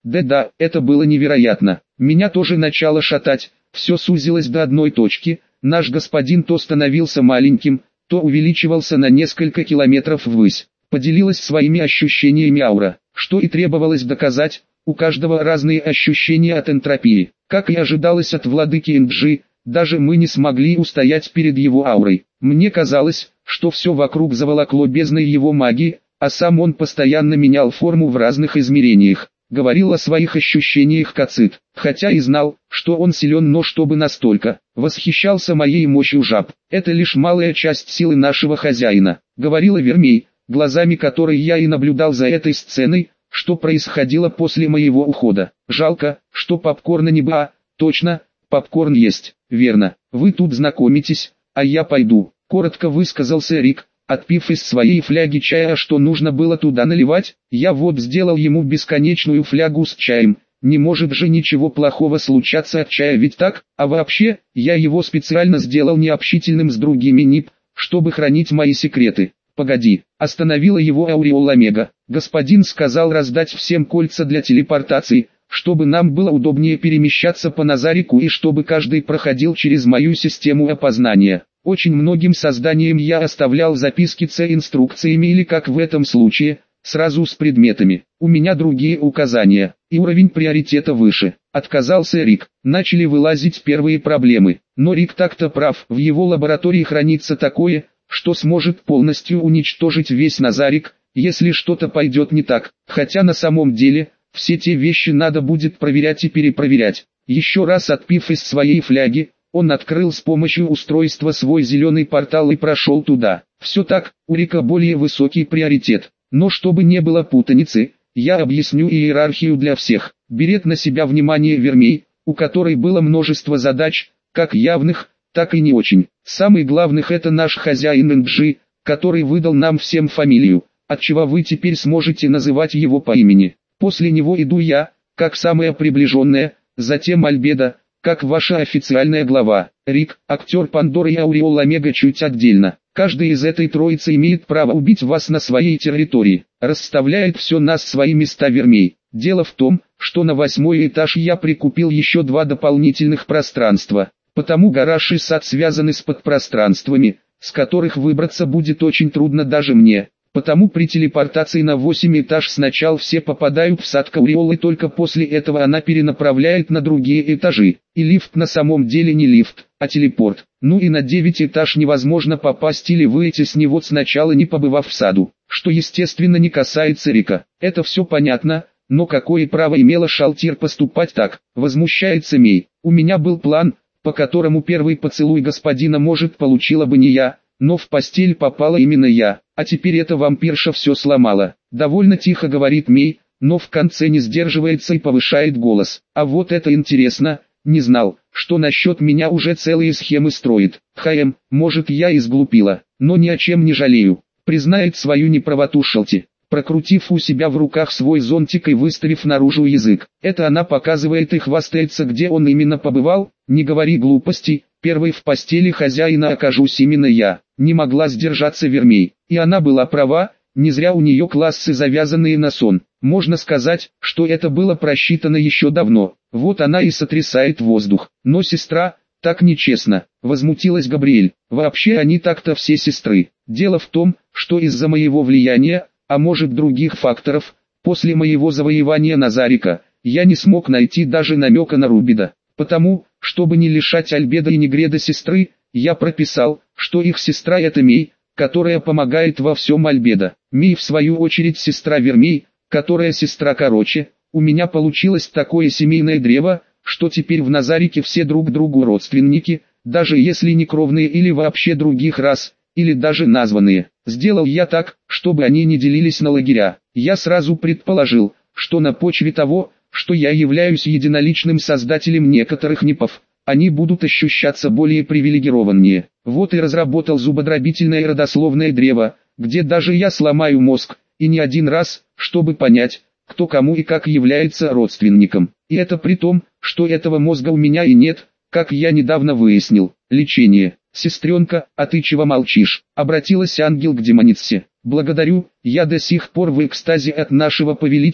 Да-да, это было невероятно. Меня тоже начало шатать, все сузилось до одной точки, наш господин то становился маленьким, то увеличивался на несколько километров ввысь. Поделилась своими ощущениями аура, что и требовалось доказать, у каждого разные ощущения от энтропии. Как и ожидалось от владыки Энджи, даже мы не смогли устоять перед его аурой. Мне казалось, что все вокруг заволокло бездной его магии, а сам он постоянно менял форму в разных измерениях. Говорил о своих ощущениях Кацит, хотя и знал, что он силен, но чтобы настолько. Восхищался моей мощью жаб. Это лишь малая часть силы нашего хозяина, говорила Вермей, глазами которой я и наблюдал за этой сценой, что происходило после моего ухода. Жалко, что попкорна не было. Точно, попкорн есть, верно. Вы тут знакомитесь, а я пойду. Коротко высказался Рик, отпив из своей фляги чая, что нужно было туда наливать. Я вот сделал ему бесконечную флягу с чаем. Не может же ничего плохого случаться от чая, ведь так? А вообще, я его специально сделал необщительным с другими НИП, чтобы хранить мои секреты. Погоди, остановила его Ауреол Омега. Господин сказал раздать всем кольца для телепортации, чтобы нам было удобнее перемещаться по Назарику и чтобы каждый проходил через мою систему опознания. Очень многим созданиям я оставлял записки с инструкциями или, как в этом случае, сразу с предметами. У меня другие указания, и уровень приоритета выше. Отказался Рик. Начали вылазить первые проблемы. Но Рик так-то прав, в его лаборатории хранится такое, что сможет полностью уничтожить весь Назарик, если что-то пойдет не так. Хотя на самом деле, все те вещи надо будет проверять и перепроверять. Еще раз отпив из своей фляги, он открыл с помощью устройства свой зеленый портал и прошел туда. Все так, у Рика более высокий приоритет. Но чтобы не было путаницы, я объясню иерархию для всех. Берет на себя внимание Вермей, у которой было множество задач, как явных, так и не очень. Самый главных это наш хозяин Энджи, который выдал нам всем фамилию, отчего вы теперь сможете называть его по имени. После него иду я, как самая приближенная, затем Альбедо, как ваша официальная глава. Рик, актер Пандоры и Ауреол Омега чуть отдельно. Каждый из этой троицы имеет право убить вас на своей территории. Расставляет все на свои места Вермей. Дело в том, что на 8-й этаж я прикупил еще 2 дополнительных пространства. Потому гараж и сад связаны с подпространствами, с которых выбраться будет очень трудно даже мне. Потому при телепортации на 8-й этаж сначала все попадают в сад Кауриол, и только после этого она перенаправляет на другие этажи. И лифт на самом деле не лифт, а телепорт. Ну и на 9-й этаж невозможно попасть или выйти с него сначала, не побывав в саду. Что естественно не касается Рика. Это все понятно, но какое право имела Шалтир поступать так? Возмущается Мей. У меня был план, по которому первый поцелуй господина может получила бы не я, но в постель попала именно я, а теперь эта вампирша все сломала. Довольно тихо говорит Мей, но в конце не сдерживается и повышает голос. А вот это интересно, не знал, что насчет меня уже целые схемы строит. Может я и сглупила, но ни о чем не жалею. Признает свою неправоту Шалти, прокрутив у себя в руках свой зонтик и выставив наружу язык. Это она показывает и хвастается, где он именно побывал. Не говори глупостей, первой в постели хозяина окажусь именно я. Не могла сдержаться Вермей, и она была права, не зря у нее классы завязанные на сон. Можно сказать, что это было просчитано еще давно. Вот она и сотрясает воздух. Но сестра, так нечестно, возмутилась Габриэль. Вообще они так-то все сестры. Дело в том, что из-за моего влияния, а может других факторов, после моего завоевания Назарика, я не смог найти даже намека на Рубида. Потому, чтобы не лишать Альбедо и Негреда сестры, я прописал, что их сестра это Мей, которая помогает во всем Альбедо. Мей в свою очередь сестра Вермей, которая сестра короче. У меня получилось такое семейное древо, что теперь в Назарике все друг другу родственники, даже если не кровные или вообще других рас, или даже названные. Сделал я так, чтобы они не делились на лагеря. Я сразу предположил, что на почве того, что я являюсь единоличным создателем некоторых НИПов, они будут ощущаться более привилегированнее. Вот и разработал зубодробительное родословное древо, где даже я сломаю мозг, и не один раз, чтобы понять, кто кому и как является родственником. И это при том, что этого мозга у меня и нет, как я недавно выяснил. Лечение. «Сестренка, а ты чего молчишь?» — обратилась ангел к демонице. «Благодарю, я до сих пор в экстазе от нашего повелителя,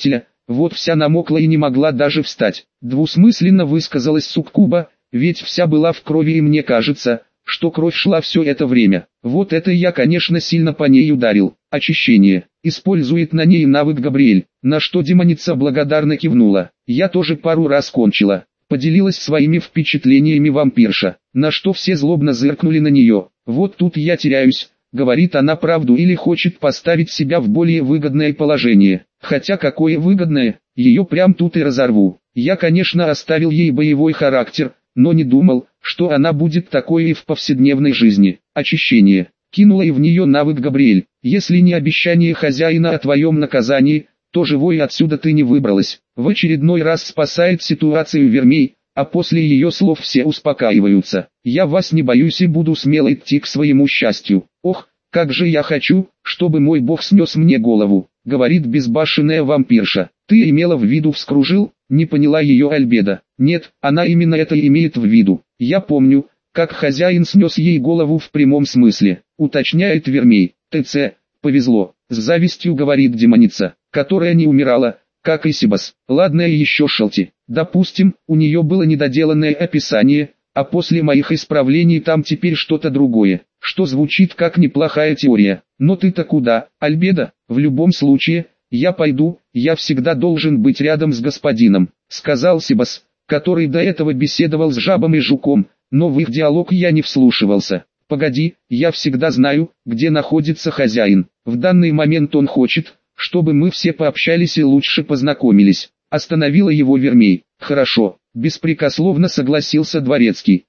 вот вся намокла и не могла даже встать. Двусмысленно высказалась суккуба, ведь вся была в крови и мне кажется, что кровь шла все это время. Вот это я, конечно, сильно по ней ударил. Очищение. Использует на ней навык Габриэль, на что демоница благодарно кивнула. Я тоже пару раз кончила. Поделилась своими впечатлениями вампирша, на что все злобно зыркнули на нее. Вот тут я теряюсь, говорит она правду или хочет поставить себя в более выгодное положение. Хотя какое выгодное, ее прям тут и разорву. Я, конечно, оставил ей боевой характер, но не думал, что она будет такой и в повседневной жизни. Очищение. Кинула и в нее навык Габриэль. Если не обещание хозяина о твоем наказании, то живой отсюда ты не выбралась. В очередной раз спасает ситуацию Вермей, а после ее слов все успокаиваются. Я вас не боюсь и буду смело идти к своему счастью. Ох, как же я хочу, чтобы мой бог снес мне голову, говорит безбашенная вампирша. Ты имела в виду вскружил? Не поняла ее Альбеда. Нет, она именно это имеет в виду. Я помню, как хозяин снес ей голову в прямом смысле, уточняет Вермей. ТЦ, повезло, с завистью говорит демоница, которая не умирала, как и Сибас. Ладно еще Шелти, допустим, у нее было недоделанное описание, а после моих исправлений там теперь что-то другое, что звучит как неплохая теория. Но ты-то куда, Альбеда? В любом случае, я пойду, я всегда должен быть рядом с господином, сказал Сибас, который до этого беседовал с жабом и жуком, но в их диалог я не вслушивался. Погоди, я всегда знаю, где находится хозяин. В данный момент он хочет, чтобы мы все пообщались и лучше познакомились. Остановила его Вермей. Хорошо, беспрекословно согласился Дворецкий.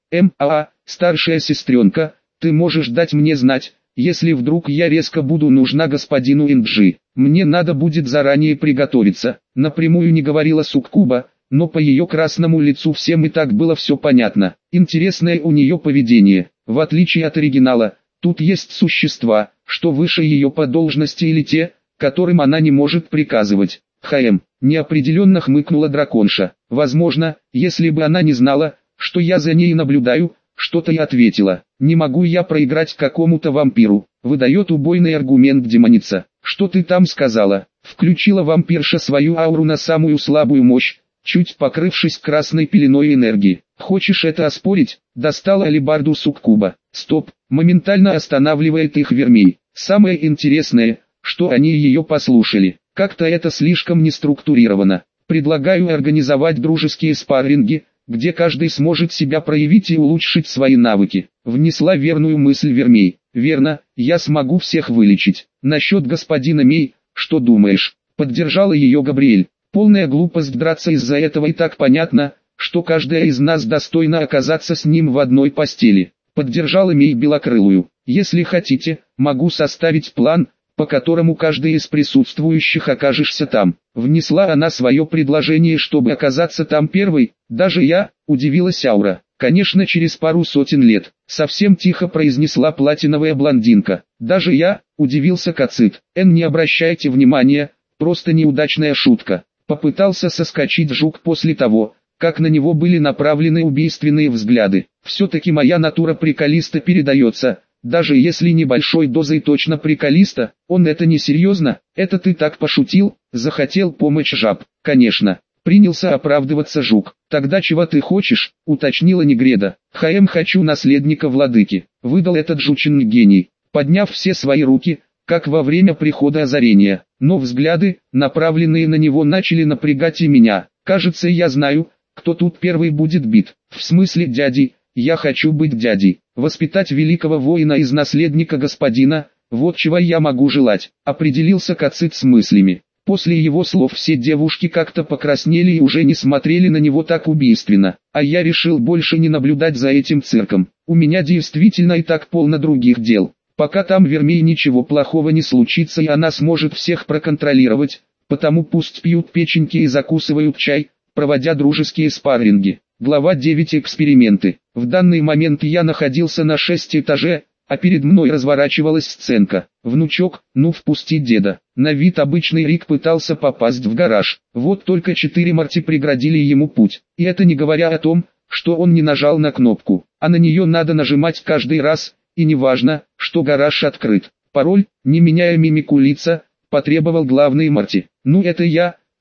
Старшая сестренка, ты можешь дать мне знать, если вдруг я резко буду нужна господину Инджи. Мне надо будет заранее приготовиться. Напрямую не говорила суккуба, но по ее красному лицу всем и так было все понятно. Интересное у нее поведение. В отличие от оригинала, тут есть существа, что выше ее по должности или те, которым она не может приказывать. Неопределенно хмыкнула драконша. Возможно, если бы она не знала, что я за ней наблюдаю, что-то и ответила. Не могу я проиграть какому-то вампиру. Выдает убойный аргумент демоница. Что ты там сказала? Включила вампирша свою ауру на самую слабую мощь, чуть покрывшись красной пеленой энергии. Хочешь это оспорить? Достала алебарду суккуба. Стоп, моментально останавливает их Вермей. Самое интересное, что они ее послушали. Как-то это слишком неструктурировано. Предлагаю организовать дружеские спарринги, где каждый сможет себя проявить и улучшить свои навыки. Внесла верную мысль Вермей. Верно, я смогу всех вылечить. Насчет господина Мей, что думаешь? Поддержала ее Габриэль. Полная глупость драться из-за этого, и так понятно, что каждая из нас достойна оказаться с ним в одной постели. Поддержала Мей Белокрылую. Если хотите, могу составить план, по которому каждый из присутствующих окажешься там. Внесла она свое предложение, чтобы оказаться там первой. Даже я, удивилась Аура. Конечно, через пару сотен лет. Совсем тихо произнесла платиновая блондинка. Даже я, удивился Кацит. Не обращайте внимания, просто неудачная шутка. Попытался соскочить жук после того, как на него были направлены убийственные взгляды. Все-таки моя натура приколиста передается. Даже если небольшой дозой точно приколиста, он это не серьезно, это ты так пошутил, захотел помочь жаб. Конечно, принялся оправдываться жук. Тогда чего ты хочешь, уточнила Негреда. Хочу наследника владыки, выдал этот жученный гений, подняв все свои руки, как во время прихода озарения. Но взгляды, направленные на него, начали напрягать и меня. Кажется, я знаю, кто тут первый будет бит. В смысле дядей, я хочу быть дядей. Воспитать великого воина из наследника господина, вот чего я могу желать, определился Кацит с мыслями. После его слов все девушки как-то покраснели и уже не смотрели на него так убийственно, а я решил больше не наблюдать за этим цирком. У меня действительно и так полно других дел. Пока там Вермей ничего плохого не случится и она сможет всех проконтролировать, потому пусть пьют печеньки и закусывают чай, проводя дружеские спарринги. Глава 9. Эксперименты. В данный момент я находился на 6 этаже, а перед мной разворачивалась сценка. Внучок, ну впусти деда. На вид обычный Рик пытался попасть в гараж. Вот только 4 Марти преградили ему путь. И это не говоря о том, что он не нажал на кнопку, а на нее надо нажимать каждый раз, и неважно, что гараж открыт. Пароль, не меняя мимику лица, потребовал главный Марти. Ну это я,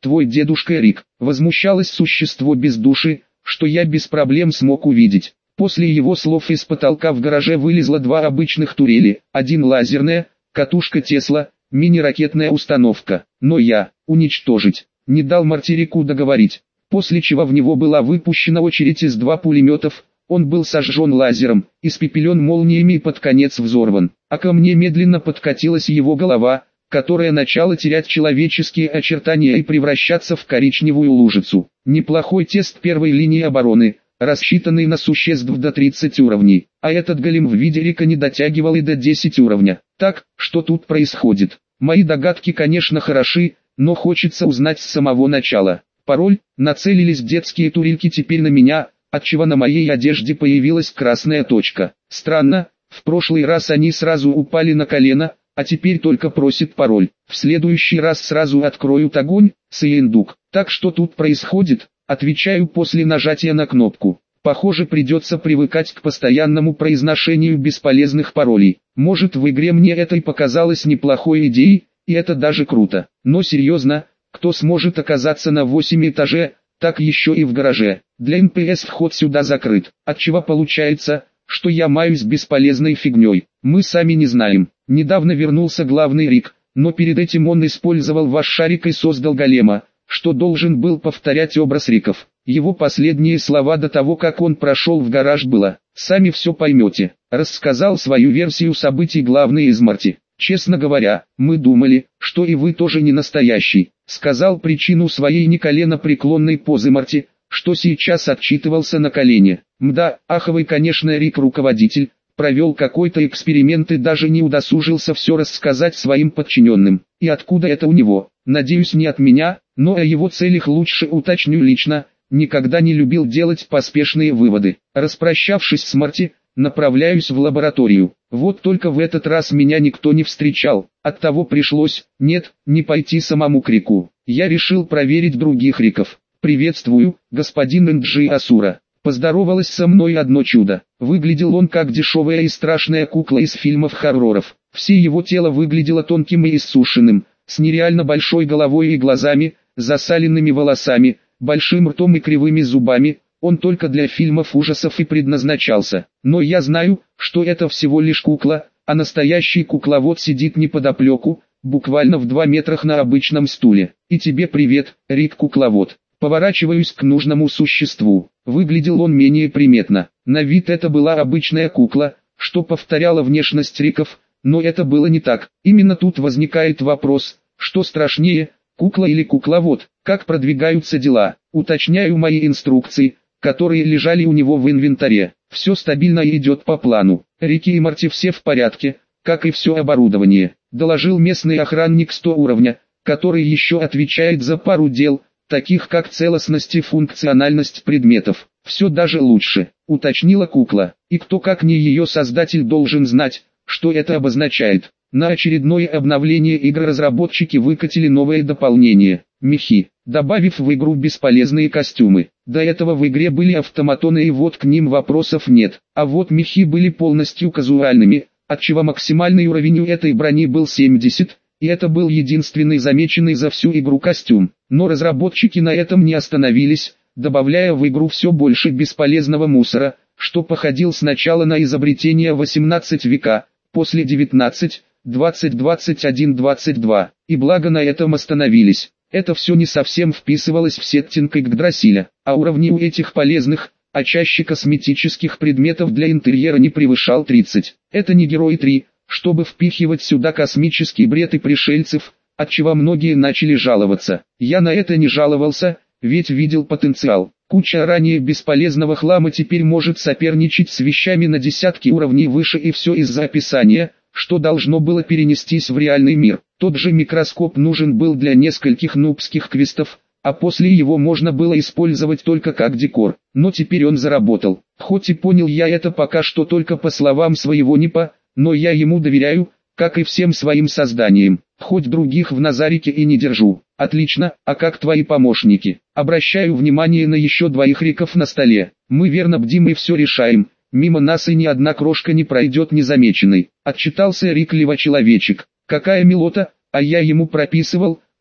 твой дедушка Рик. Возмущалось существо без души, что я без проблем смог увидеть. После его слов из потолка в гараже вылезло два обычных турели, один лазерная, катушка Тесла, мини-ракетная установка. Но я, уничтожить, не дал Мартирику договорить. После чего в него была выпущена очередь из 2 пулеметов, он был сожжен лазером, испепелен молниями и под конец взорван. А ко мне медленно подкатилась его голова, которая начала терять человеческие очертания и превращаться в коричневую лужицу. Неплохой тест первой линии обороны, рассчитанный на существ до 30 уровней, а этот голем в виде Рика не дотягивал и до 10 уровня. Так, что тут происходит? Мои догадки, конечно, хороши, но хочется узнать с самого начала. Пароль, нацелились детские турельки теперь на меня, отчего на моей одежде появилась красная точка. Странно, в прошлый раз они сразу упали на колено, а теперь только просит пароль. В следующий раз сразу откроют огонь, Саендук. Так что тут происходит? Отвечаю после нажатия на кнопку. Похоже, придется привыкать к постоянному произношению бесполезных паролей. Может, в игре мне это и показалось неплохой идеей, и это даже круто. Но серьезно, кто сможет оказаться на 8 этаже, так еще и в гараже? Для НПС вход сюда закрыт. Отчего получается, что я маюсь бесполезной фигней? Мы сами не знаем. Недавно вернулся главный Рик, но перед этим он использовал ваш шарик и создал голема, что должен был повторять образ Риков. Его последние слова до того, как он прошел в гараж, было: «Сами все поймете». Рассказал свою версию событий главный из Марти. «Честно говоря, мы думали, что и вы тоже не настоящий». Сказал причину своей неколенопреклонной позы Марти, что сейчас отчитывался на колене. Мда, аховый, конечно, Рик руководитель, провел какой-то эксперимент и даже не удосужился все рассказать своим подчиненным. И откуда это у него? Надеюсь, не от меня, но о его целях лучше уточню лично. Никогда не любил делать поспешные выводы. Распрощавшись с Марти, направляюсь в лабораторию. Вот только в этот раз меня никто не встречал. Оттого пришлось, не пойти самому к Рику. Я решил проверить других Риков. «Приветствую, господин Энджи Асура». Поздоровалась со мной одно чудо. Выглядел он как дешевая и страшная кукла из фильмов хорроров. Все его тело выглядело тонким и иссушенным, с нереально большой головой и глазами, засаленными волосами, большим ртом и кривыми зубами. Он только для фильмов ужасов и предназначался. Но я знаю, что это всего лишь кукла, а настоящий кукловод сидит неподалеку, буквально в 2 метрах на обычном стуле. И тебе привет, Рик-кукловод. Поворачиваюсь к нужному существу. Выглядел он менее приметно. На вид это была обычная кукла, что повторяла внешность Риков, но это было не так. Именно тут возникает вопрос, что страшнее, кукла или кукловод? Как продвигаются дела? Уточняю мои инструкции, которые лежали у него в инвентаре. Все стабильно и идет по плану. Рики и Марти все в порядке, как и все оборудование. Доложил местный охранник 100 уровня, который еще отвечает за пару дел, таких как целостность и функциональность предметов. Все даже лучше, уточнила кукла. И кто как не ее создатель должен знать, что это обозначает. На очередное обновление игры разработчики выкатили новое дополнение – мехи, добавив в игру бесполезные костюмы. До этого в игре были автоматоны и вот к ним вопросов нет. А вот мехи были полностью казуальными, отчего максимальный уровень у этой брони был 70, и это был единственный замеченный за всю игру костюм. Но разработчики на этом не остановились, добавляя в игру все больше бесполезного мусора, что походил сначала на изобретение 18 века, после 19, 20, 21, 22, и благо на этом остановились. Это все не совсем вписывалось в сеттинг Игдрасиля, а уровни у этих полезных, а чаще косметических предметов для интерьера не превышал 30. Это не Герой 3, чтобы впихивать сюда космический бред и пришельцев, отчего многие начали жаловаться. Я на это не жаловался, ведь видел потенциал. Куча ранее бесполезного хлама теперь может соперничать с вещами на десятки уровней выше, и все из-за описания, что должно было перенестись в реальный мир. Тот же микроскоп нужен был для нескольких нубских квестов, а после его можно было использовать только как декор. Но теперь он заработал. Хоть и понял я это пока что только по словам своего НИПа, но я ему доверяю, как и всем своим созданиям. Хоть других в Назарике и не держу. Отлично, а как твои помощники? Обращаю внимание на еще 2 Риков на столе. Мы верно бдим и все решаем. Мимо нас и ни одна крошка не пройдет незамеченной. Отчитался Рик Лева-человечек. Какая милота, а я ему прописывал,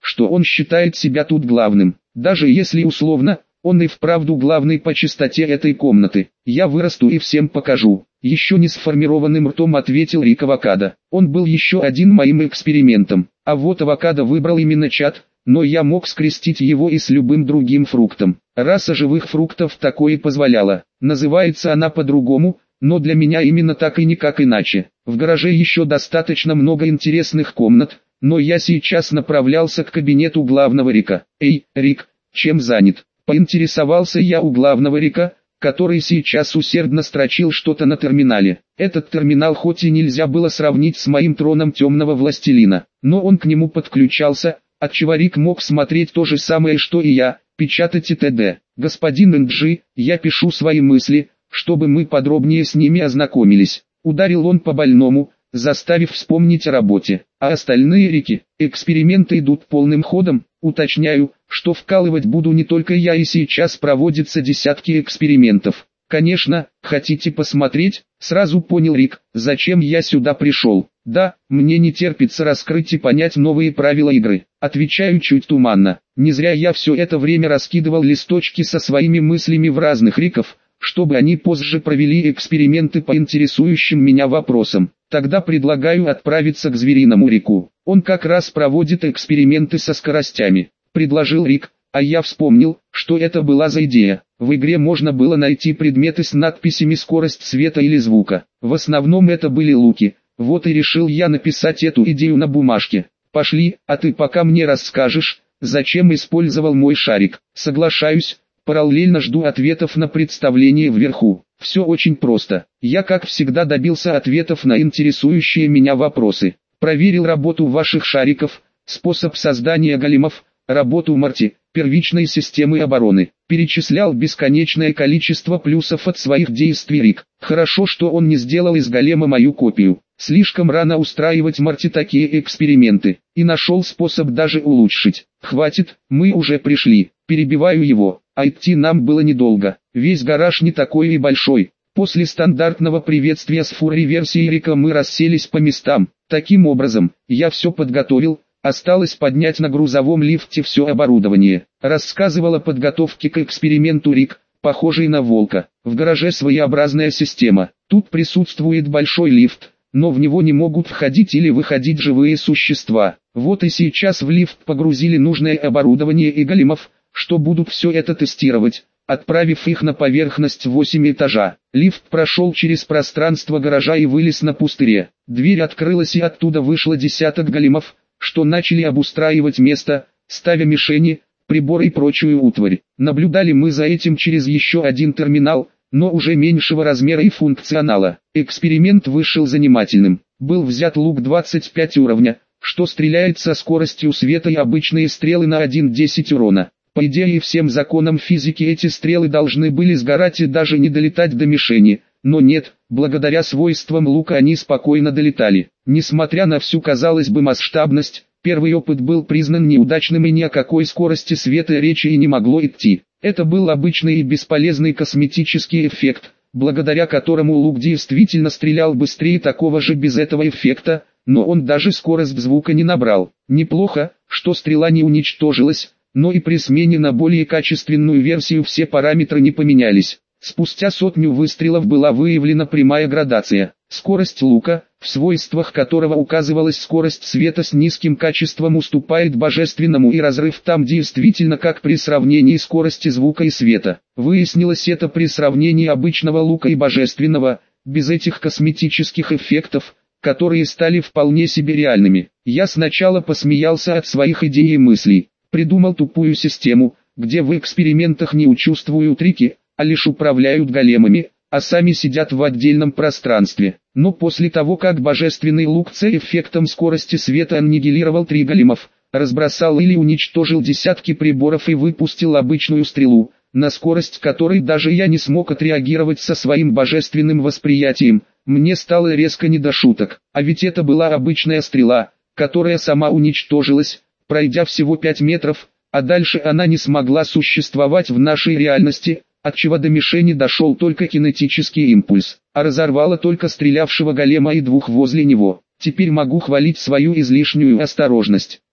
что он считает себя тут главным. Даже если условно, он и вправду главный по чистоте этой комнаты. Я вырасту и всем покажу. Еще не сформированным ртом ответил Рик Авокадо. Он был еще один моим экспериментом. А вот Авокадо выбрал именно чат, но я мог скрестить его и с любым другим фруктом. Раса живых фруктов такое позволяла. Называется она по-другому, но для меня именно так и никак иначе. В гараже еще достаточно много интересных комнат, но я сейчас направлялся к кабинету главного Рика. «Эй, Рик, чем занят?» Поинтересовался я у главного Рика, который сейчас усердно строчил что-то на терминале. Этот терминал хоть и нельзя было сравнить с моим троном темного властелина, но он к нему подключался, отчего Рик мог смотреть то же самое что и я, печатать и т.д. «Господин Энджи, я пишу свои мысли, чтобы мы подробнее с ними ознакомились». Ударил он по больному, заставив вспомнить о работе. А остальные Рики, эксперименты идут полным ходом. Уточняю, что вкалывать буду не только я, и сейчас проводятся десятки экспериментов. Конечно, хотите посмотреть? Сразу понял Рик, зачем я сюда пришел. Да, мне не терпится раскрыть и понять новые правила игры. Отвечаю чуть туманно. Не зря я все это время раскидывал листочки со своими мыслями в разных Риков, чтобы они позже провели эксперименты по интересующим меня вопросам. Тогда предлагаю отправиться к Звериному Рику. Он как раз проводит эксперименты со скоростями. Предложил Рик, а я вспомнил, что это была за идея. В игре можно было найти предметы с надписями «скорость света» или «звука». В основном это были луки. Вот и решил я написать эту идею на бумажке. Пошли, а ты пока мне расскажешь, зачем использовал мой шарик. Соглашаюсь. Параллельно жду ответов на представление вверху. Все очень просто. Я как всегда добился ответов на интересующие меня вопросы. Проверил работу ваших шариков, способ создания големов, работу Марти, первичной системы обороны. Перечислял бесконечное количество плюсов от своих действий Рик. Хорошо, что он не сделал из голема мою копию. Слишком рано устраивать Марти такие эксперименты. И нашел способ даже улучшить. Хватит, мы уже пришли. Перебиваю его. А идти нам было недолго. Весь гараж не такой и большой. После стандартного приветствия с фур-реверсией Рика мы расселись по местам. Таким образом, я все подготовил. Осталось поднять на грузовом лифте все оборудование. Рассказывал о подготовке к эксперименту Рик, похожий на волка. В гараже своеобразная система. Тут присутствует большой лифт, но в него не могут входить или выходить живые существа. Вот и сейчас в лифт погрузили нужное оборудование и големов, что будут все это тестировать, отправив их на поверхность 8 этажа. Лифт прошел через пространство гаража и вылез на пустыре. Дверь открылась и оттуда вышло десяток големов, что начали обустраивать место, ставя мишени, приборы и прочую утварь. Наблюдали мы за этим через еще один терминал, но уже меньшего размера и функционала. Эксперимент вышел занимательным. Был взят лук 25 уровня, что стреляет со скоростью света и обычные стрелы на 1/10 урона. По идее, всем законам физики эти стрелы должны были сгорать и даже не долетать до мишени, но нет, благодаря свойствам лука они спокойно долетали. Несмотря на всю, казалось бы, масштабность, первый опыт был признан неудачным и ни о какой скорости света речи и не могло идти. Это был обычный и бесполезный косметический эффект, благодаря которому лук действительно стрелял быстрее такого же без этого эффекта, но он даже скорость звука не набрал. Неплохо, что стрела не уничтожилась, но и при смене на более качественную версию все параметры не поменялись. Спустя 100 выстрелов была выявлена прямая градация. Скорость лука, в свойствах которого указывалась скорость света с низким качеством, уступает божественному, и разрыв там действительно как при сравнении скорости звука и света. Выяснилось это при сравнении обычного лука и божественного, без этих косметических эффектов, которые стали вполне себе реальными. Я сначала посмеялся от своих идей и мыслей. Придумал тупую систему, где в экспериментах не участвуют Рики, а лишь управляют големами, а сами сидят в отдельном пространстве. Но после того, как божественный лук с эффектом скорости света аннигилировал 3 големов, разбросал или уничтожил десятки приборов и выпустил обычную стрелу, на скорость которой даже я не смог отреагировать со своим божественным восприятием, мне стало резко не до шуток. А ведь это была обычная стрела, которая сама уничтожилась, пройдя всего 5 метров, а дальше она не смогла существовать в нашей реальности, отчего до мишени дошел только кинетический импульс, а разорвала только стрелявшего голема и 2 возле него. Теперь могу хвалить свою излишнюю осторожность.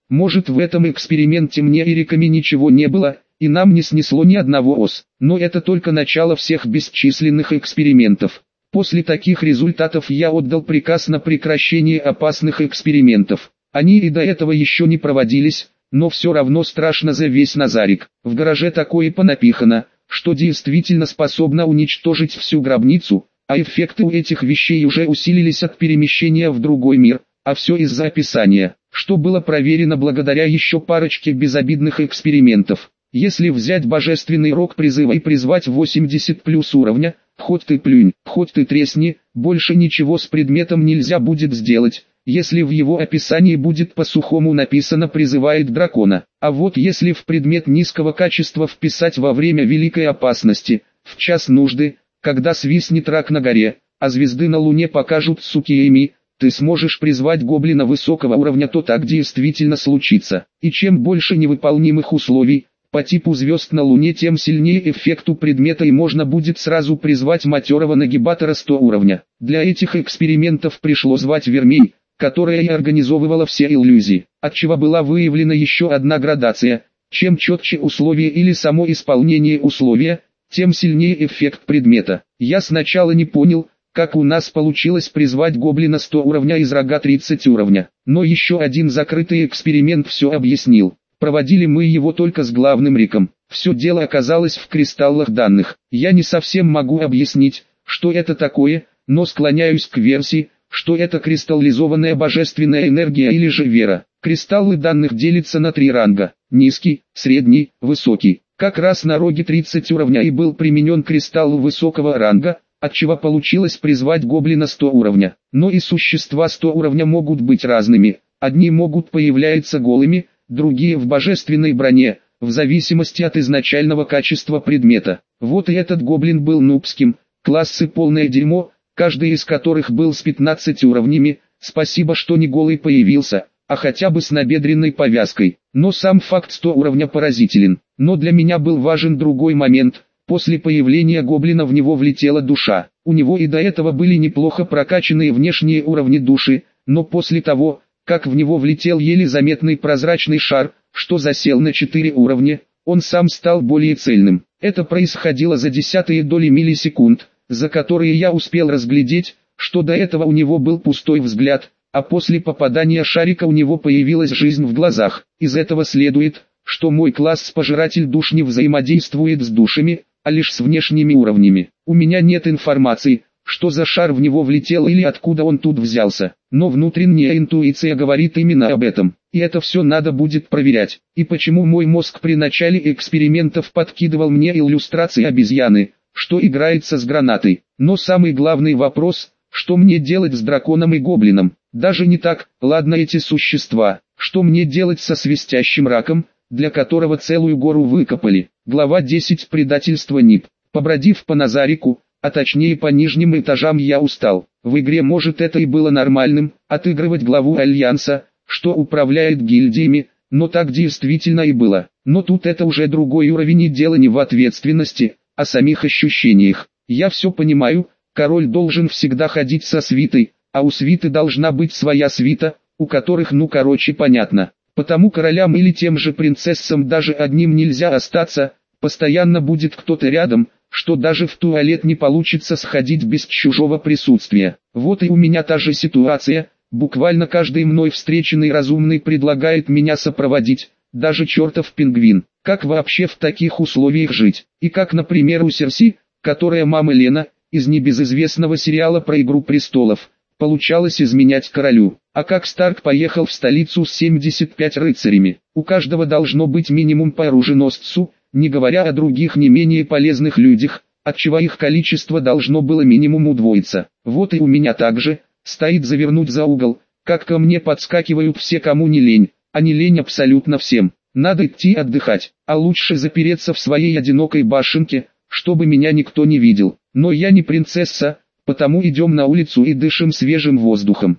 Может, в этом эксперименте мне и реками ничего не было, и нам не снесло ни одного ос. Но это только начало всех бесчисленных экспериментов. После таких результатов я отдал приказ на прекращение опасных экспериментов. Они и до этого еще не проводились, но все равно страшно за весь Назарик. В гараже такое понапихано, что действительно способно уничтожить всю гробницу, а эффекты у этих вещей уже усилились от перемещения в другой мир, а все из-за описания, что было проверено благодаря еще парочке безобидных экспериментов. Если взять божественный рог призыва и призвать 80 плюс уровня, хоть ты плюнь, хоть ты тресни, больше ничего с предметом нельзя будет сделать, если в его описании будет по-сухому написано «призывает дракона». А вот если в предмет низкого качества вписать во время великой опасности, в час нужды, когда свистнет рак на горе, а звезды на луне покажут сукиями, ты сможешь призвать гоблина высокого уровня, то так действительно случится. И чем больше невыполнимых условий по типу звезд на луне, тем сильнее эффект у предмета, и можно будет сразу призвать матерого нагибатора 100 уровня. Для этих экспериментов пришло звать Вермей, которая и организовывала все иллюзии, отчего была выявлена еще одна градация. Чем четче условия или само исполнение условия, тем сильнее эффект предмета. Я сначала не понял, как у нас получилось призвать гоблина 100 уровня из рога 30 уровня, но еще один закрытый эксперимент все объяснил. Проводили мы его только с главным реком. Все дело оказалось в кристаллах данных. Я не совсем могу объяснить, что это такое, но склоняюсь к версии, что это кристаллизованная божественная энергия или же вера. Кристаллы данных делятся на 3 ранга: низкий, средний, высокий. Как раз на роге 30 уровня и был применен кристалл высокого ранга, отчего получилось призвать гоблина 100 уровня. Но и существа 100 уровня могут быть разными. Одни могут появляться голыми, другие в божественной броне, в зависимости от изначального качества предмета. Вот и этот гоблин был нубским, классы полное дерьмо, каждый из которых был с 15 уровнями. Спасибо, что не голый появился, а хотя бы с набедренной повязкой. Но сам факт 100 уровня поразителен. Но для меня был важен другой момент. После появления гоблина в него влетела душа. У него и до этого были неплохо прокачанные внешние уровни души, но после того, как в него влетел еле заметный прозрачный шар, что засел на 4 уровня, он сам стал более цельным. Это происходило за десятые доли миллисекунд, за которые я успел разглядеть, что до этого у него был пустой взгляд, а после попадания шарика у него появилась жизнь в глазах. Из этого следует, что мой класс Пожиратель душ не взаимодействует с душами, а лишь с внешними уровнями. У меня нет информации, что за шар в него влетел или откуда он тут взялся, но внутренняя интуиция говорит именно об этом, и это все надо будет проверять. И почему мой мозг при начале экспериментов подкидывал мне иллюстрации обезьяны, что играется с гранатой. Но самый главный вопрос, что мне делать с драконом и гоблином? Даже не так, ладно эти существа, что мне делать со свистящим раком, для которого целую гору выкопали? Глава 10. Предательство НИП. Побродив по Назарику, а точнее по нижним этажам, я устал. В игре может это и было нормальным, отыгрывать главу Альянса, что управляет гильдиями, но так действительно и было. Но тут это уже другой уровень, и дело не в ответственности, а самих ощущениях. Я все понимаю, король должен всегда ходить со свитой, а у свиты должна быть своя свита, у которых понятно. Потому королям или тем же принцессам даже одним нельзя остаться, постоянно будет кто-то рядом, что даже в туалет не получится сходить без чужого присутствия. Вот и у меня та же ситуация, буквально каждый мной встреченный разумный предлагает меня сопроводить, даже чертов пингвин. Как вообще в таких условиях жить? И как, например, у Серси, которая мама Лена, из небезызвестного сериала про Игру престолов, получалось изменять королю. А как Старк поехал в столицу с 75 рыцарями. У каждого должно быть минимум по оруженосцу, не говоря о других не менее полезных людях, отчего их количество должно было минимум удвоиться. Вот и у меня также, стоит завернуть за угол, как ко мне подскакивают все, кому не лень, а не лень абсолютно всем. Надо идти отдыхать, а лучше запереться в своей одинокой башенке, чтобы меня никто не видел. Но я не принцесса, потому идем на улицу и дышим свежим воздухом.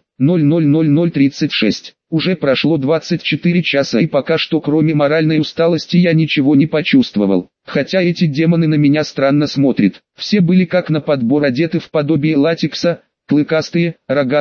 000036. Уже прошло 24 часа, и пока что кроме моральной усталости я ничего не почувствовал. Хотя эти демоны на меня странно смотрят. Все были как на подбор одеты в подобие латекса, клыкастые, рогастые,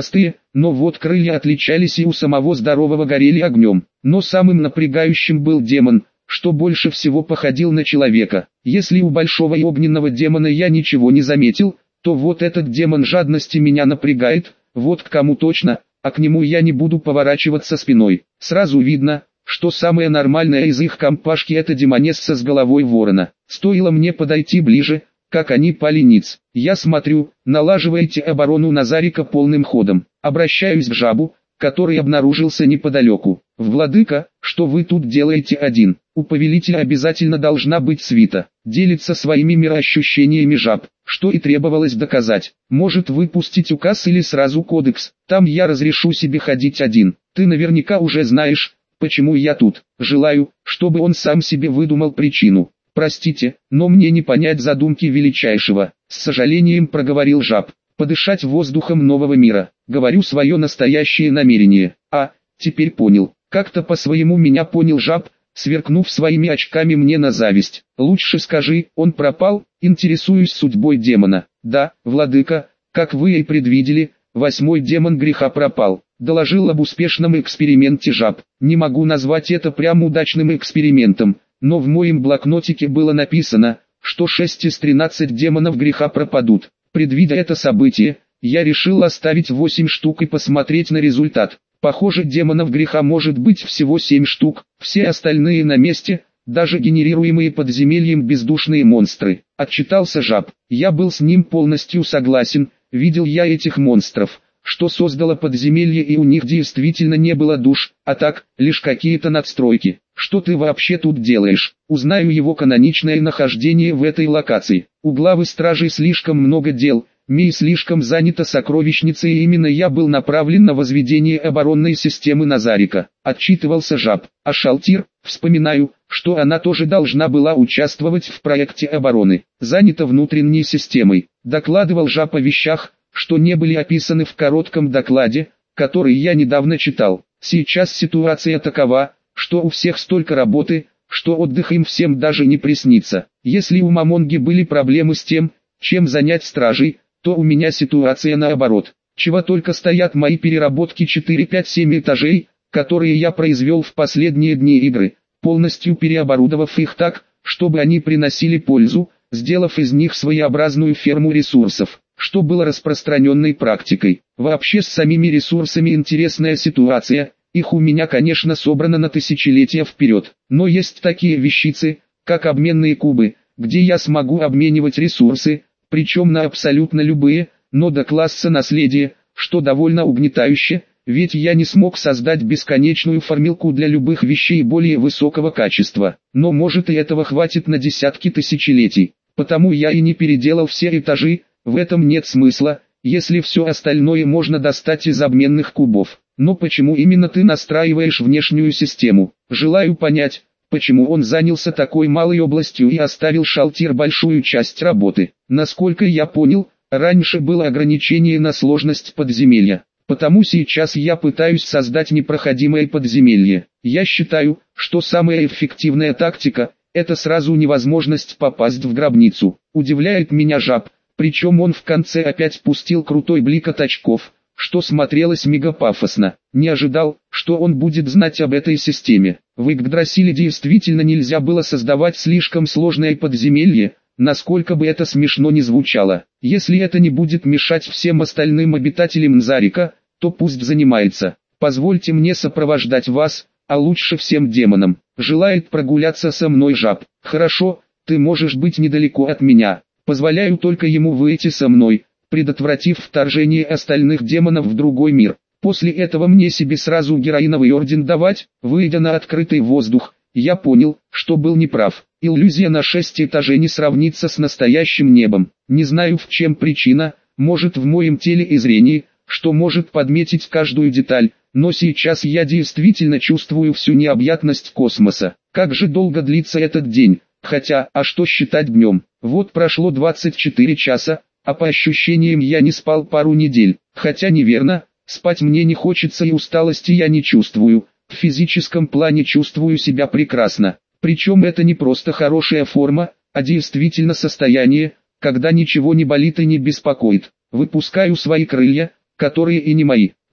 но вот крылья отличались и у самого здорового горели огнем. Но самым напрягающим был демон, что больше всего походил на человека. Если у большого и огненного демона я ничего не заметил, то вот этот демон жадности меня напрягает, вот к кому точно, а к нему я не буду поворачиваться спиной. Сразу видно, что самое нормальное из их компашки это демонесса с головой ворона. Стоило мне подойти ближе, как они пали ниц. Я смотрю, налаживаете оборону Назарика полным ходом. Обращаюсь к жабу, который обнаружился неподалеку. Владыка, что вы тут делаете один? У повелителя обязательно должна быть свита. Делится своими мироощущениями жаб, что и требовалось доказать. Может выпустить указ или сразу кодекс. Там я разрешу себе ходить один. Ты наверняка уже знаешь, почему я тут. Желаю, чтобы он сам себе выдумал причину. Простите, но мне не понять задумки величайшего. С сожалением проговорил жаб. Подышать воздухом нового мира. Говорю свое настоящее намерение. А, теперь понял. Как-то по-своему меня понял жаб, сверкнув своими очками мне на зависть. Лучше скажи, он пропал? Интересуюсь судьбой демона. Да, владыка, как вы и предвидели, 8-й демон греха пропал. Доложил об успешном эксперименте жаб. Не могу назвать это прям удачным экспериментом, но в моем блокнотике было написано, что 6 из 13 демонов греха пропадут. Предвидя это событие, я решил оставить 8 штук и посмотреть на результат. Похоже, демонов греха может быть всего 7 штук, все остальные на месте, даже генерируемые подземельем бездушные монстры. Отчитался жаб. Я был с ним полностью согласен, видел я этих монстров, что создало подземелье, и у них действительно не было душ, а так, лишь какие-то надстройки. Что ты вообще тут делаешь? Узнаю его каноничное нахождение в этой локации. У главы стражей слишком много дел, Мей слишком занята сокровищницей, и именно я был направлен на возведение оборонной системы Назарика. Отчитывался жаб. А Шалтир, вспоминаю, что она тоже должна была участвовать в проекте обороны. Занята внутренней системой. Докладывал жаб о вещах, что не были описаны в коротком докладе, который я недавно читал. Сейчас ситуация такова, что у всех столько работы, что отдых им всем даже не приснится. Если у Мамонги были проблемы с тем, чем занять стражей, то у меня ситуация наоборот. Чего только стоят мои переработки 4, 5, 7 этажей, которые я произвел в последние дни игры, полностью переоборудовав их так, чтобы они приносили пользу, сделав из них своеобразную ферму ресурсов, что было распространенной практикой. Вообще с самими ресурсами интересная ситуация, их у меня конечно собрано на тысячелетия вперед, но есть такие вещицы, как обменные кубы, где я смогу обменивать ресурсы, причем на абсолютно любые, но до класса наследия, что довольно угнетающе, ведь я не смог создать бесконечную формилку для любых вещей более высокого качества, но может и этого хватит на десятки тысячелетий, потому я и не переделал все этажи, в этом нет смысла, если все остальное можно достать из обменных кубов. Но почему именно ты настраиваешь внешнюю систему? Желаю понять, почему он занялся такой малой областью и оставил Шалтир большую часть работы. Насколько я понял, раньше было ограничение на сложность подземелья, потому сейчас я пытаюсь создать непроходимое подземелье. Я считаю, что самая эффективная тактика – это сразу невозможность попасть в гробницу. Удивляет меня жаб, причем он в конце опять пустил крутой блик от очков, что смотрелось мегапафосно. Не ожидал, что он будет знать об этой системе. В Игдрасиле действительно нельзя было создавать слишком сложное подземелье, насколько бы это смешно ни звучало. Если это не будет мешать всем остальным обитателям Назарика, то пусть занимается. Позвольте мне сопровождать вас, а лучше всем демонам. Желает прогуляться со мной жаб. Хорошо, ты можешь быть недалеко от меня. Позволяю только ему выйти со мной, предотвратив вторжение остальных демонов в другой мир. После этого мне себе сразу героиновый орден давать. Выйдя на открытый воздух, я понял, что был неправ. Иллюзия на 6 этажей не сравнится с настоящим небом. Не знаю, в чем причина, может в моем теле и зрении, что может подметить каждую деталь, но сейчас я действительно чувствую всю необъятность космоса. Как же долго длится этот день, хотя, а что считать днем? Вот прошло 24 часа, а по ощущениям я не спал пару недель, хотя неверно, спать мне не хочется и усталости я не чувствую, в физическом плане чувствую себя прекрасно, причем это не просто хорошая форма, а действительно состояние, когда ничего не болит и не беспокоит. Выпускаю свои крылья, которые и не мои,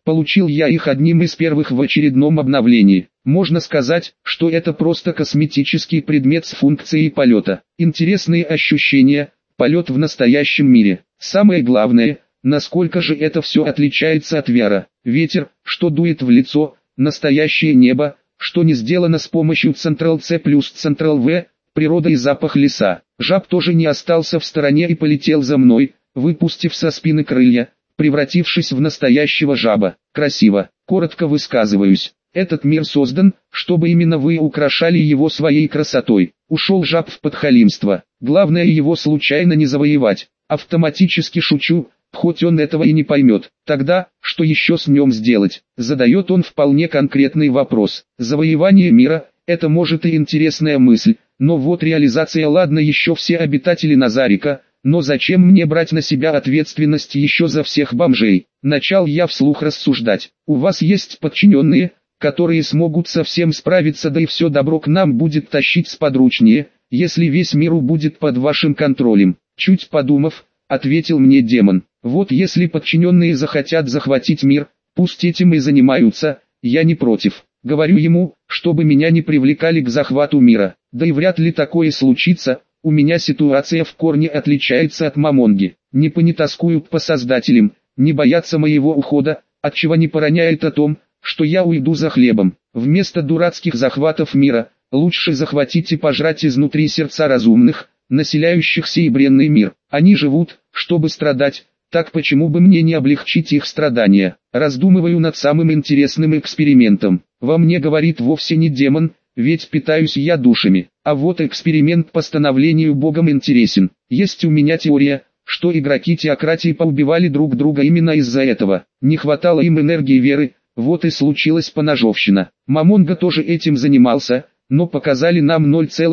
Получил я их одним из первых в очередном обновлении. Можно сказать, что это просто косметический предмет с функцией полета. Интересные ощущения, полет в настоящем мире. Самое главное, насколько же это все отличается от VR. Ветер, что дует в лицо, настоящее небо, что не сделано с помощью Ctrl-C плюс Ctrl-V, природа и запах леса. Жаб тоже не остался в стороне и полетел за мной, выпустив со спины крылья, превратившись в настоящего жаба. Красиво, коротко высказываюсь. Этот мир создан, чтобы именно вы украшали его своей красотой. Ушел жаб в подхалимство. Главное его случайно не завоевать. Автоматически шучу, хоть он этого и не поймет. Тогда, что еще с ним сделать? Задает он вполне конкретный вопрос. Завоевание мира – это может и интересная мысль, но вот реализация. Ладно, еще все обитатели Назарика, но зачем мне брать на себя ответственность еще за всех бомжей? Начал я вслух рассуждать. У вас есть подчиненные, которые смогут со всем справиться, да и все добро к нам будет тащить сподручнее, если весь мир будет под вашим контролем. Чуть подумав, ответил мне демон. Вот если подчиненные захотят захватить мир, пусть этим и занимаются, я не против. Говорю ему, чтобы меня не привлекали к захвату мира. Да и вряд ли такое случится, у меня ситуация в корне отличается от Мамонги. Не понятоскуют по создателям, не боятся моего ухода, отчего не пороняет о том, что я уйду за хлебом. Вместо дурацких захватов мира, лучше захватить и пожрать изнутри сердца разумных, населяющих сей бренный мир. Они живут, чтобы страдать, так почему бы мне не облегчить их страдания? Раздумываю над самым интересным экспериментом. Во мне говорит вовсе не демон, ведь питаюсь я душами. А вот эксперимент по становлению богом интересен. Есть у меня теория, что игроки теократии поубивали друг друга именно из-за этого. Не хватало им энергии веры, вот и случилась поножовщина. Мамонга тоже этим занимался, но показали нам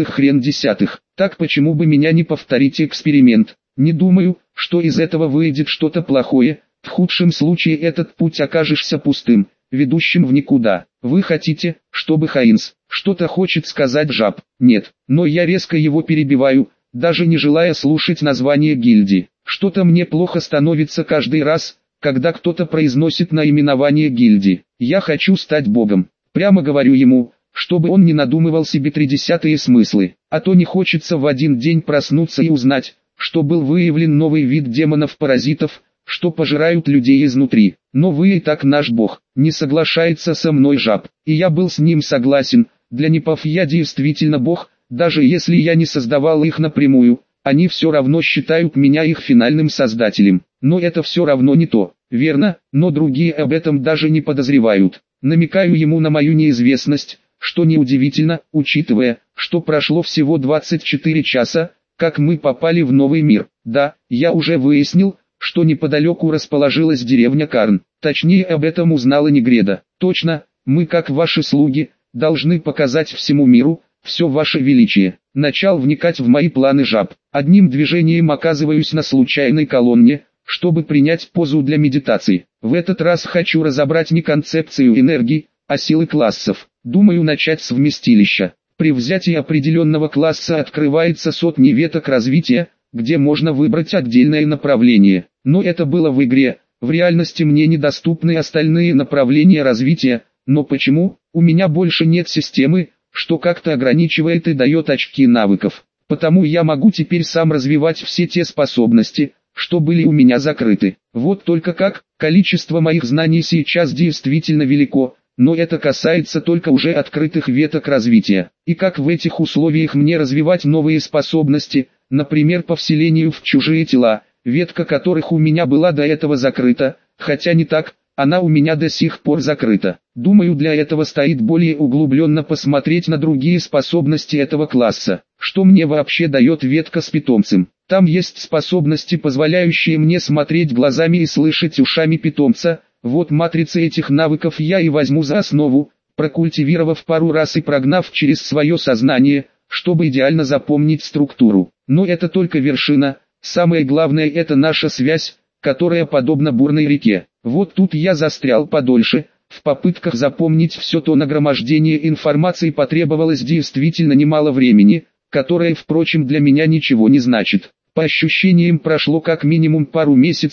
0,1. Так почему бы меня не повторить эксперимент? Не думаю, что из этого выйдет что-то плохое, в худшем случае этот путь окажешься пустым, ведущим в никуда. Вы хотите, чтобы Хаинс что-то хочет сказать жаб? Нет, но я резко его перебиваю, даже не желая слушать название гильдии. Что-то мне плохо становится каждый раз, когда кто-то произносит наименование гильдии. Я хочу стать богом. Прямо говорю ему, чтобы он не надумывал себе тридесятые смыслы, а то не хочется в один день проснуться и узнать, что был выявлен новый вид демонов-паразитов, что пожирают людей изнутри. Но вы и так наш бог. Не соглашается со мной жаб, и я был с ним согласен. Для непов я действительно бог, даже если я не создавал их напрямую, они все равно считают меня их финальным создателем. Но это все равно не то, верно, но другие об этом даже не подозревают. Намекаю ему на мою неизвестность, что неудивительно, учитывая, что прошло всего 24 часа, как мы попали в новый мир. Да, я уже выяснил, что неподалеку расположилась деревня Карн. Точнее, об этом узнала Негреда. Точно, мы, как ваши слуги, должны показать всему миру все ваше величие. Начал вникать в мои планы жаб. Одним движением оказываюсь на случайной колонне, чтобы принять позу для медитации. В этот раз хочу разобрать не концепцию энергии, а силы классов. Думаю начать с вместилища. При взятии определенного класса открывается сотни веток развития, где можно выбрать отдельное направление. Но это было в игре, в реальности мне недоступны остальные направления развития. Но почему? У меня больше нет системы, что как-то ограничивает и дает очки навыков. Потому я могу теперь сам развивать все те способности, что были у меня закрыты. Вот только как, количество моих знаний сейчас действительно велико, но это касается только уже открытых веток развития. И как в этих условиях мне развивать новые способности, например по вселению в чужие тела, ветка которых у меня была до этого закрыта, хотя не так, она у меня до сих пор закрыта. Думаю, для этого стоит более углубленно посмотреть на другие способности этого класса. Что мне вообще дает ветка с питомцем? Там есть способности, позволяющие мне смотреть глазами и слышать ушами питомца. Вот матрицы этих навыков я и возьму за основу, прокультивировав пару раз и прогнав через свое сознание, чтобы идеально запомнить структуру. Но это только вершина, самое главное это наша связь, которая подобна бурной реке. Вот тут я застрял подольше, в попытках запомнить все то нагромождение информации потребовалось действительно немало времени, которое, впрочем, для меня ничего не значит. По ощущениям прошло как минимум пару месяцев,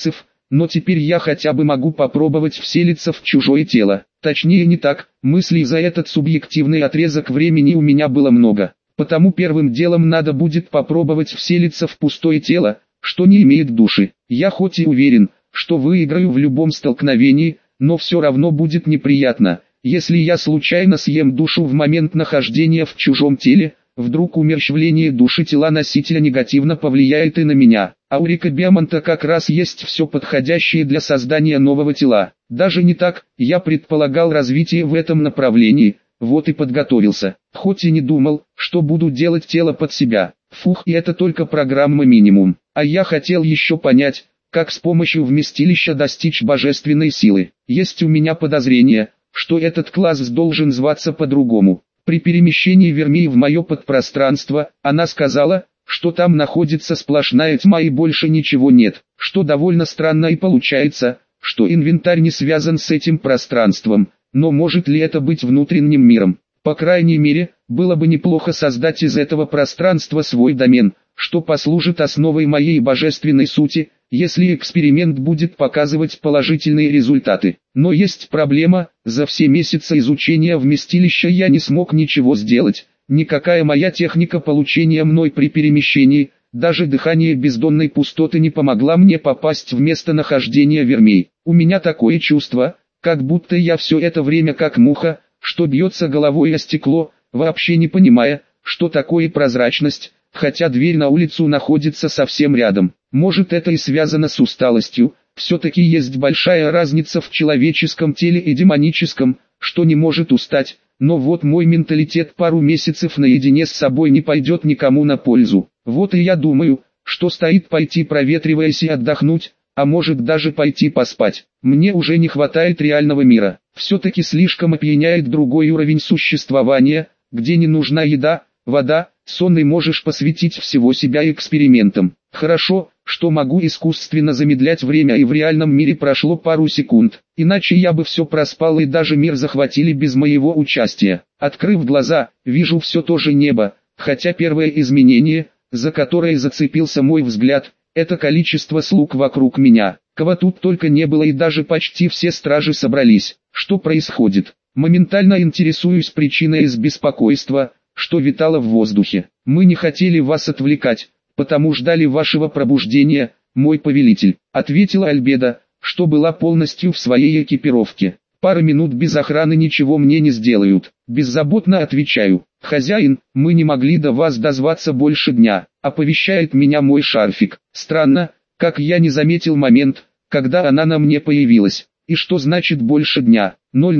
но теперь я хотя бы могу попробовать вселиться в чужое тело. Точнее не так, мыслей за этот субъективный отрезок времени у меня было много. Потому первым делом надо будет попробовать вселиться в пустое тело, что не имеет души. Я хоть и уверен, что выиграю в любом столкновении, но все равно будет неприятно, если я случайно съем душу в момент нахождения в чужом теле. Вдруг умерщвление души тела носителя негативно повлияет и на меня. А у Рика Бьямонта как раз есть все подходящее для создания нового тела. Даже не так, я предполагал развитие в этом направлении, вот и подготовился. Хоть и не думал, что буду делать тело под себя. Фух, и это только программа минимум. А я хотел еще понять, как с помощью вместилища достичь божественной силы. Есть у меня подозрение, что этот класс должен зваться по-другому. При перемещении Вермии в мое подпространство, она сказала, что там находится сплошная тьма и больше ничего нет, что довольно странно и получается, что инвентарь не связан с этим пространством, но может ли это быть внутренним миром? По крайней мере, было бы неплохо создать из этого пространства свой домен, что послужит основой моей божественной сути, если эксперимент будет показывать положительные результаты. Но есть проблема, за все месяцы изучения вместилища я не смог ничего сделать, никакая моя техника получения мной при перемещении, даже дыхание бездонной пустоты не помогла мне попасть в местонахождение Вермей. У меня такое чувство, как будто я все это время как муха, что бьется головой о стекло, вообще не понимая, что такое прозрачность, хотя дверь на улицу находится совсем рядом. Может это и связано с усталостью, все-таки есть большая разница в человеческом теле и демоническом, что не может устать, но вот мой менталитет пару месяцев наедине с собой не пойдет никому на пользу. Вот и я думаю, что стоит пойти проветриваясь и отдохнуть, а может даже пойти поспать. Мне уже не хватает реального мира, все-таки слишком опьяняет другой уровень существования, где не нужна еда, вода, сон и можешь посвятить всего себя экспериментам. Хорошо, что могу искусственно замедлять время и в реальном мире прошло пару секунд, иначе я бы все проспал и даже мир захватили без моего участия. Открыв глаза, вижу все то же небо, хотя первое изменение, за которое зацепился мой взгляд, это количество слуг вокруг меня. Кого тут только не было и даже почти все стражи собрались. Что происходит? Моментально интересуюсь причиной из беспокойства, что витало в воздухе. Мы не хотели вас отвлекать, потому ждали вашего пробуждения, мой повелитель, ответила Альбеда, что была полностью в своей экипировке. Пара минут без охраны ничего мне не сделают. Беззаботно отвечаю. Хозяин, мы не могли до вас дозваться больше дня, оповещает меня мой шарфик. Странно, как я не заметил момент, когда она на мне появилась. И что значит больше дня?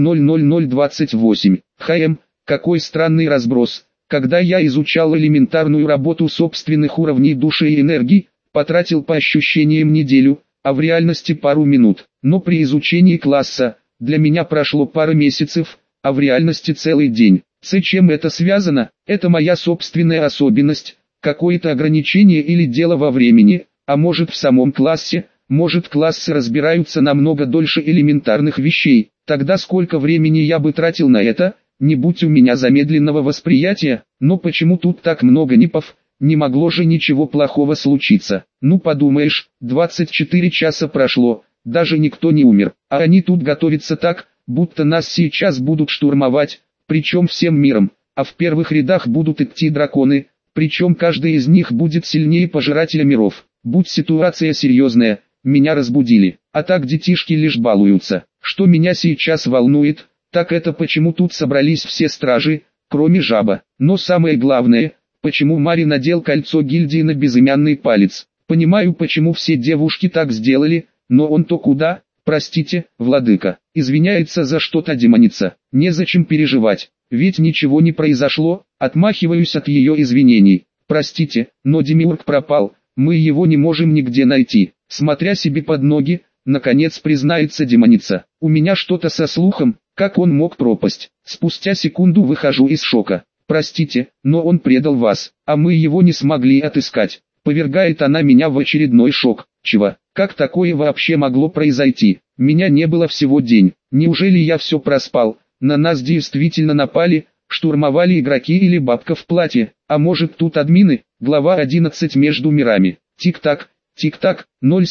000028. Какой странный разброс. Когда я изучал элементарную работу собственных уровней души и энергии, потратил по ощущениям неделю, а в реальности пару минут. Но при изучении класса, для меня прошло пара месяцев, а в реальности целый день. С чем это связано? Это моя собственная особенность, какое-то ограничение или дело во времени, а может в самом классе, может классы разбираются намного дольше элементарных вещей. Тогда сколько времени я бы тратил на это, не будь у меня замедленного восприятия, но почему тут так много нипов, не могло же ничего плохого случиться. Ну подумаешь, 24 часа прошло, даже никто не умер, а они тут готовятся так, будто нас сейчас будут штурмовать, причем всем миром, а в первых рядах будут идти драконы, причем каждый из них будет сильнее пожирателя миров. Будь ситуация серьезная, меня разбудили, а так детишки лишь балуются. Что меня сейчас волнует, так это почему тут собрались все стражи, кроме жаба. Но самое главное, почему Мари надел кольцо гильдии на безымянный палец. Понимаю, почему все девушки так сделали, но он-то куда? Простите, владыка, извиняется за что-то демоница. Незачем переживать, ведь ничего не произошло, отмахиваюсь от ее извинений. Простите, но Демиург пропал, мы его не можем нигде найти. Смотря себе под ноги, наконец признается демоница. У меня что-то со слухом, как он мог пропасть. Спустя секунду выхожу из шока. Простите, но он предал вас, а мы его не смогли отыскать. Повергает она меня в очередной шок. Чего? Как такое вообще могло произойти? Меня не было всего день. Неужели я все проспал? На нас действительно напали, штурмовали игроки или бабка в платье. А может тут админы? Глава 11 между мирами. Тик-так, Тик-так,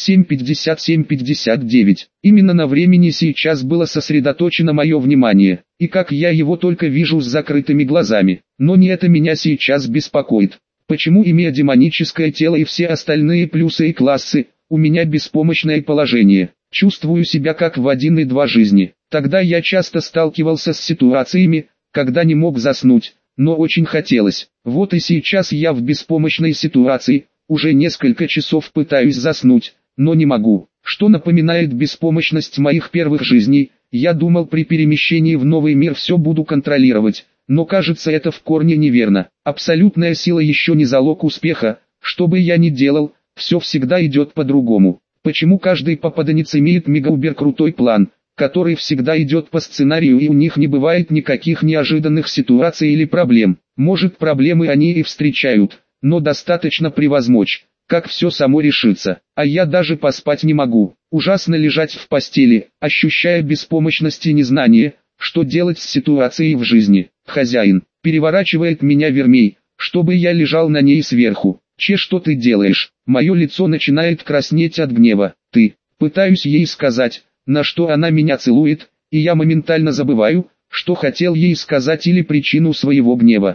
07:57:59. Именно на времени сейчас было сосредоточено мое внимание, и как я его только вижу с закрытыми глазами. Но не это меня сейчас беспокоит. Почему, имея демоническое тело и все остальные плюсы и классы, у меня беспомощное положение? Чувствую себя как в 1 и 2 жизни. Тогда я часто сталкивался с ситуациями, когда не мог заснуть, но очень хотелось. Вот и сейчас я в беспомощной ситуации, уже несколько часов пытаюсь заснуть, но не могу. Что напоминает беспомощность моих первых жизней, я думал, при перемещении в новый мир все буду контролировать, но кажется, это в корне неверно. Абсолютная сила еще не залог успеха, что бы я ни делал, все всегда идет по-другому. Почему каждый попаданец имеет мегаубер крутой план, который всегда идет по сценарию, и у них не бывает никаких неожиданных ситуаций или проблем? Может, проблемы они и встречают, но достаточно превозмочь, как все само решится. А я даже поспать не могу. Ужасно лежать в постели, ощущая беспомощность и незнание, что делать с ситуацией в жизни. Хозяин переворачивает меня вермей, чтобы я лежал на ней сверху. Че, что ты делаешь? Мое лицо начинает краснеть от гнева. Ты. Пытаюсь ей сказать, на что она меня целует, и я моментально забываю, что хотел ей сказать или причину своего гнева.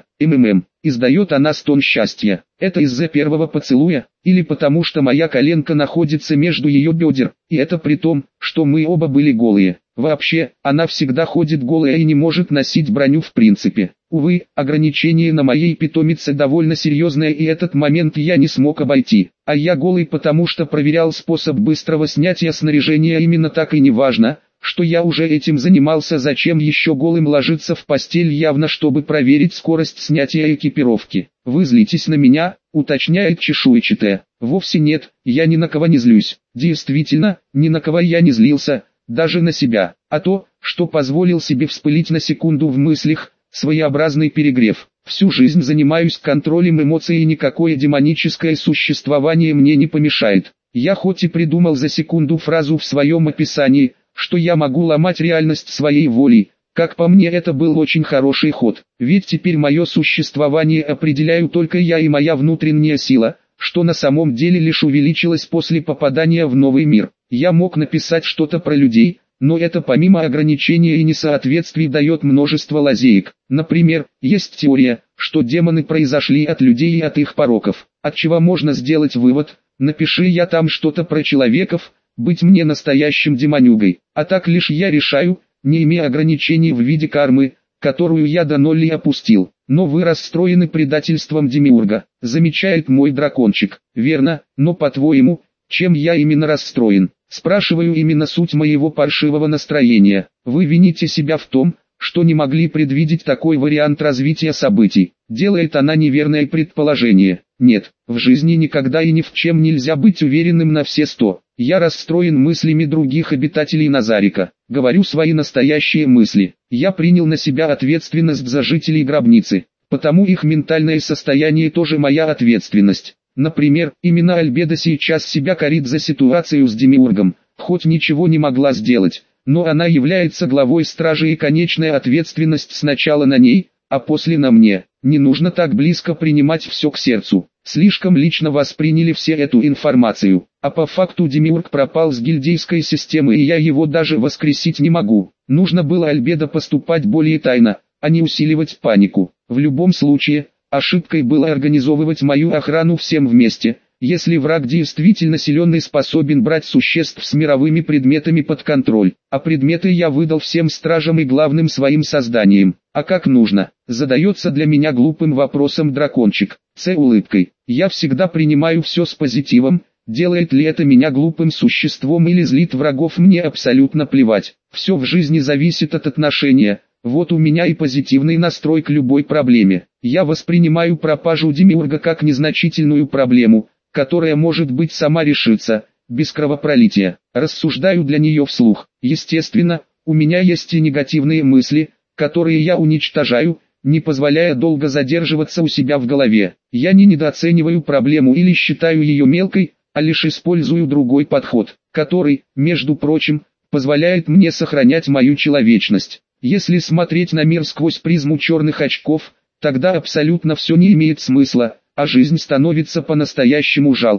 Издает она стон счастья. Это из-за первого поцелуя, или потому что моя коленка находится между ее бедер, и это при том, что мы оба были голые. Вообще, она всегда ходит голая и не может носить броню в принципе. Увы, ограничение на моей питомице довольно серьезное, и этот момент я не смог обойти. А я голый, потому что проверял способ быстрого снятия снаряжения, именно так, и не важно, что я уже этим занимался, зачем еще голым ложиться в постель, явно чтобы проверить скорость снятия экипировки. Вы злитесь на меня, уточняет чешуйчатая. Вовсе нет, я ни на кого не злюсь. Действительно, ни на кого я не злился, даже на себя. А то, что позволил себе вспылить на секунду в мыслях, своеобразный перегрев. Всю жизнь занимаюсь контролем эмоций, и никакое демоническое существование мне не помешает. Я хоть и придумал за секунду фразу в своем описании, что я могу ломать реальность своей волей, как по мне, это был очень хороший ход. Ведь теперь мое существование определяю только я и моя внутренняя сила, что на самом деле лишь увеличилось после попадания в новый мир. Я мог написать что-то про людей, но это помимо ограничения и несоответствий дает множество лазеек. Например, есть теория, что демоны произошли от людей и от их пороков. От чего можно сделать вывод: напиши я там что-то про человеков, быть мне настоящим демонюгой. А так лишь я решаю, не имея ограничений в виде кармы, которую я до нуля опустил. Но вы расстроены предательством демиурга, замечает мой дракончик. Верно, но по-твоему, чем я именно расстроен? Спрашиваю, именно суть моего паршивого настроения. Вы вините себя в том, что не могли предвидеть такой вариант развития событий. Делает она неверное предположение. Нет, в жизни никогда и ни в чем нельзя быть уверенным на все 100. Я расстроен мыслями других обитателей Назарика. Говорю свои настоящие мысли. Я принял на себя ответственность за жителей гробницы, потому их ментальное состояние тоже моя ответственность. Например, именно Альбеда сейчас себя корит за ситуацию с демиургом, хоть ничего не могла сделать, но она является главой стражи, и конечная ответственность сначала на ней, а после на мне. Не нужно так близко принимать все к сердцу. Слишком лично восприняли все эту информацию, а по факту демиург пропал с гильдейской системы, и я его даже воскресить не могу. Нужно было Альбедо поступать более тайно, а не усиливать панику. В любом случае, ошибкой было организовывать мою охрану всем вместе. Если враг действительно силен и способен брать существ с мировыми предметами под контроль, а предметы я выдал всем стражам и главным своим созданиям. А как нужно? Задается для меня глупым вопросом дракончик. С улыбкой. Я всегда принимаю все с позитивом. Делает ли это меня глупым существом или злит врагов, мне абсолютно плевать. Все в жизни зависит от отношения. Вот у меня и позитивный настрой к любой проблеме. Я воспринимаю пропажу демиурга как незначительную проблему, которая может быть сама решится, без кровопролития. Рассуждаю для нее вслух. Естественно, у меня есть и негативные мысли, которые я уничтожаю, не позволяя долго задерживаться у себя в голове. Я не недооцениваю проблему или считаю ее мелкой, а лишь использую другой подход, который, между прочим, позволяет мне сохранять мою человечность. Если смотреть на мир сквозь призму черных очков, тогда абсолютно все не имеет смысла, а жизнь становится по-настоящему жалкой.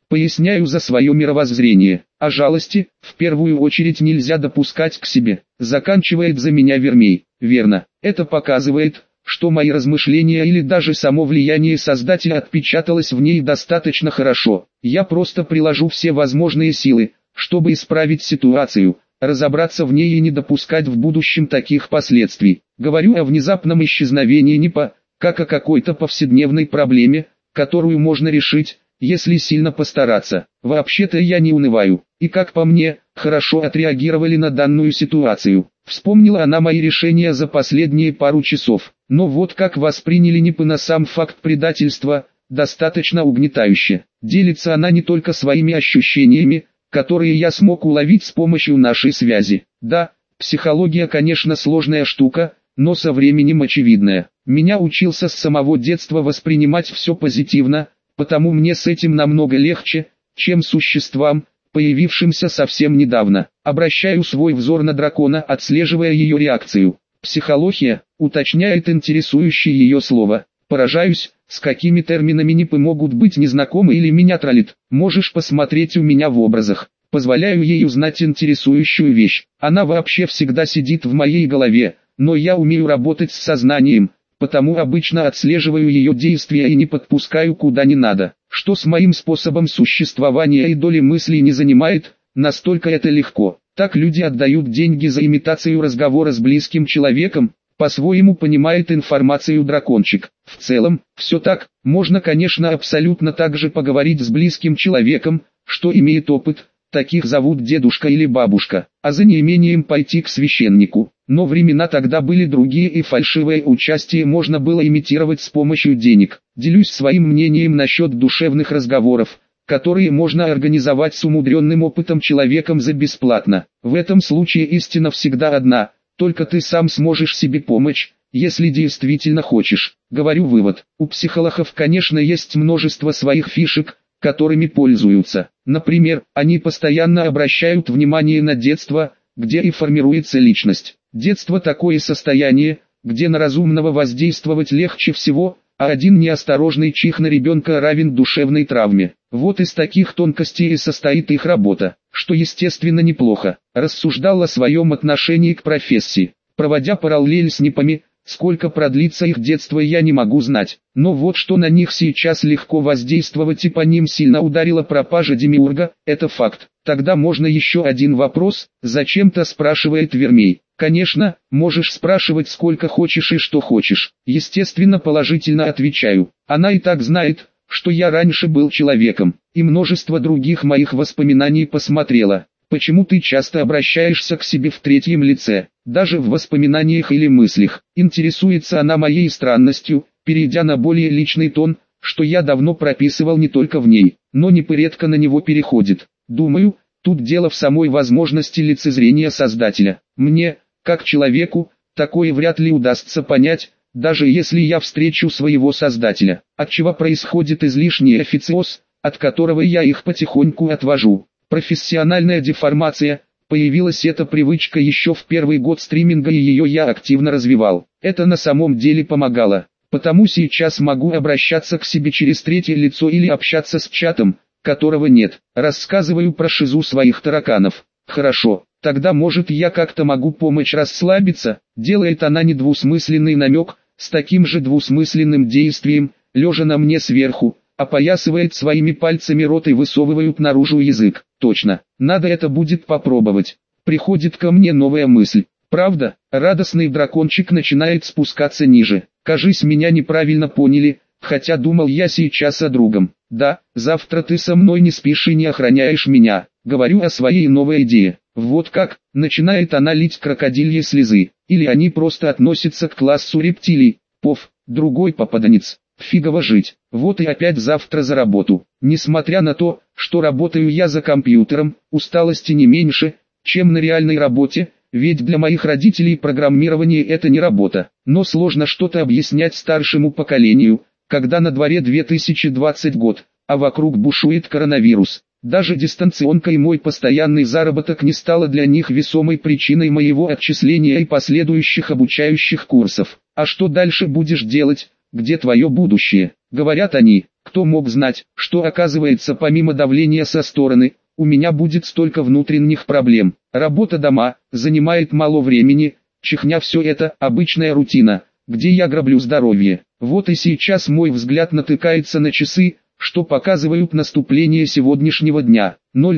Поясняю за свое мировоззрение. А жалости, в первую очередь, нельзя допускать к себе. Заканчивает за меня Вермей. Верно. Это показывает, что мои размышления или даже само влияние Создателя отпечаталось в ней достаточно хорошо. Я просто приложу все возможные силы, чтобы исправить ситуацию, разобраться в ней и не допускать в будущем таких последствий. Говорю о внезапном исчезновении не как о какой-то повседневной проблеме, которую можно решить, если сильно постараться. Вообще-то я не унываю, и как по мне, хорошо отреагировали на данную ситуацию. Вспомнила она мои решения за последние пару часов, но вот как восприняли НИПы на сам факт предательства, достаточно угнетающе. Делится она не только своими ощущениями, которые я смог уловить с помощью нашей связи. Да, психология, конечно, сложная штука, но со временем очевидная. Меня учился с самого детства воспринимать все позитивно, потому мне с этим намного легче, чем существам, появившимся совсем недавно. Обращаю свой взор на дракона, отслеживая ее реакцию. Психология, уточняет интересующее ее слово. Поражаюсь, с какими терминами НИПы могут быть незнакомы или меня троллит. Можешь посмотреть у меня в образах. Позволяю ей узнать интересующую вещь. Она вообще всегда сидит в моей голове, но я умею работать с сознанием, потому обычно отслеживаю ее действия и не подпускаю куда не надо. Что с моим способом существования и доли мыслей не занимает, настолько это легко. Так люди отдают деньги за имитацию разговора с близким человеком, по-своему понимает информацию дракончик. В целом, все так, можно, конечно, абсолютно так же поговорить с близким человеком, что имеет опыт, таких зовут дедушка или бабушка, а за неимением пойти к священнику. Но времена тогда были другие, и фальшивое участие можно было имитировать с помощью денег. Делюсь своим мнением насчет душевных разговоров, которые можно организовать с умудренным опытом человеком за бесплатно. В этом случае истина всегда одна, только ты сам сможешь себе помочь, если действительно хочешь. Говорю вывод. У психологов, конечно, есть множество своих фишек, которыми пользуются. Например, они постоянно обращают внимание на детство, где и формируется личность. Детство такое состояние, где на разумного воздействовать легче всего, а один неосторожный чих на ребенка равен душевной травме. Вот из таких тонкостей и состоит их работа, что естественно неплохо. Рассуждал о своем отношении к профессии, проводя параллель с НИПами. Сколько продлится их детство, я не могу знать, но вот что на них сейчас легко воздействовать, и по ним сильно ударила пропажа Демиурга, это факт. Тогда можно еще один вопрос, зачем-то спрашивает Вермей. Конечно, можешь спрашивать сколько хочешь и что хочешь. Естественно, положительно отвечаю. Она и так знает, что я раньше был человеком, и множество других моих воспоминаний посмотрела. Почему ты часто обращаешься к себе в третьем лице, даже в воспоминаниях или мыслях? Интересуется она моей странностью, перейдя на более личный тон, что я давно прописывал не только в ней, но НИПы редко на него переходит. Думаю, тут дело в самой возможности лицезрения Создателя. Мне, как человеку, такое вряд ли удастся понять, даже если я встречу своего Создателя, отчего происходит излишний официоз, от которого я их потихоньку отвожу. Профессиональная деформация, появилась эта привычка еще в первый год стриминга, и ее я активно развивал. Это на самом деле помогало, потому сейчас могу обращаться к себе через третье лицо или общаться с чатом, которого нет. Рассказываю про шизу своих тараканов. Хорошо, тогда может я как-то могу помочь расслабиться, делает она недвусмысленный намек, с таким же двусмысленным действием, лежа на мне сверху, опоясывает своими пальцами рот и высовывают наружу язык. Точно, надо это будет попробовать. Приходит ко мне новая мысль. Правда, радостный дракончик начинает спускаться ниже. Кажись, меня неправильно поняли, хотя думал я сейчас о другом. Да, завтра ты со мной не спишь и не охраняешь меня. Говорю о своей новой идее. Вот как, начинает она лить крокодильи слезы. Или они просто относятся к классу рептилий. Пов, другой попаданец. Фигово жить. Вот и опять завтра за работу. Несмотря на то, что работаю я за компьютером, усталости не меньше, чем на реальной работе, ведь для моих родителей программирование это не работа. Но сложно что-то объяснять старшему поколению, когда на дворе 2020 год, а вокруг бушует коронавирус. Даже дистанционка и мой постоянный заработок не стало для них весомой причиной моего отчисления и последующих обучающих курсов. А что дальше будешь делать? Где твое будущее? Говорят они, Кто мог знать, что оказывается помимо давления со стороны, у меня будет столько внутренних проблем. Работа дома занимает мало времени, чихня все это обычная рутина, где я граблю здоровье. Вот и сейчас мой взгляд натыкается на часы, что показывают наступление сегодняшнего дня,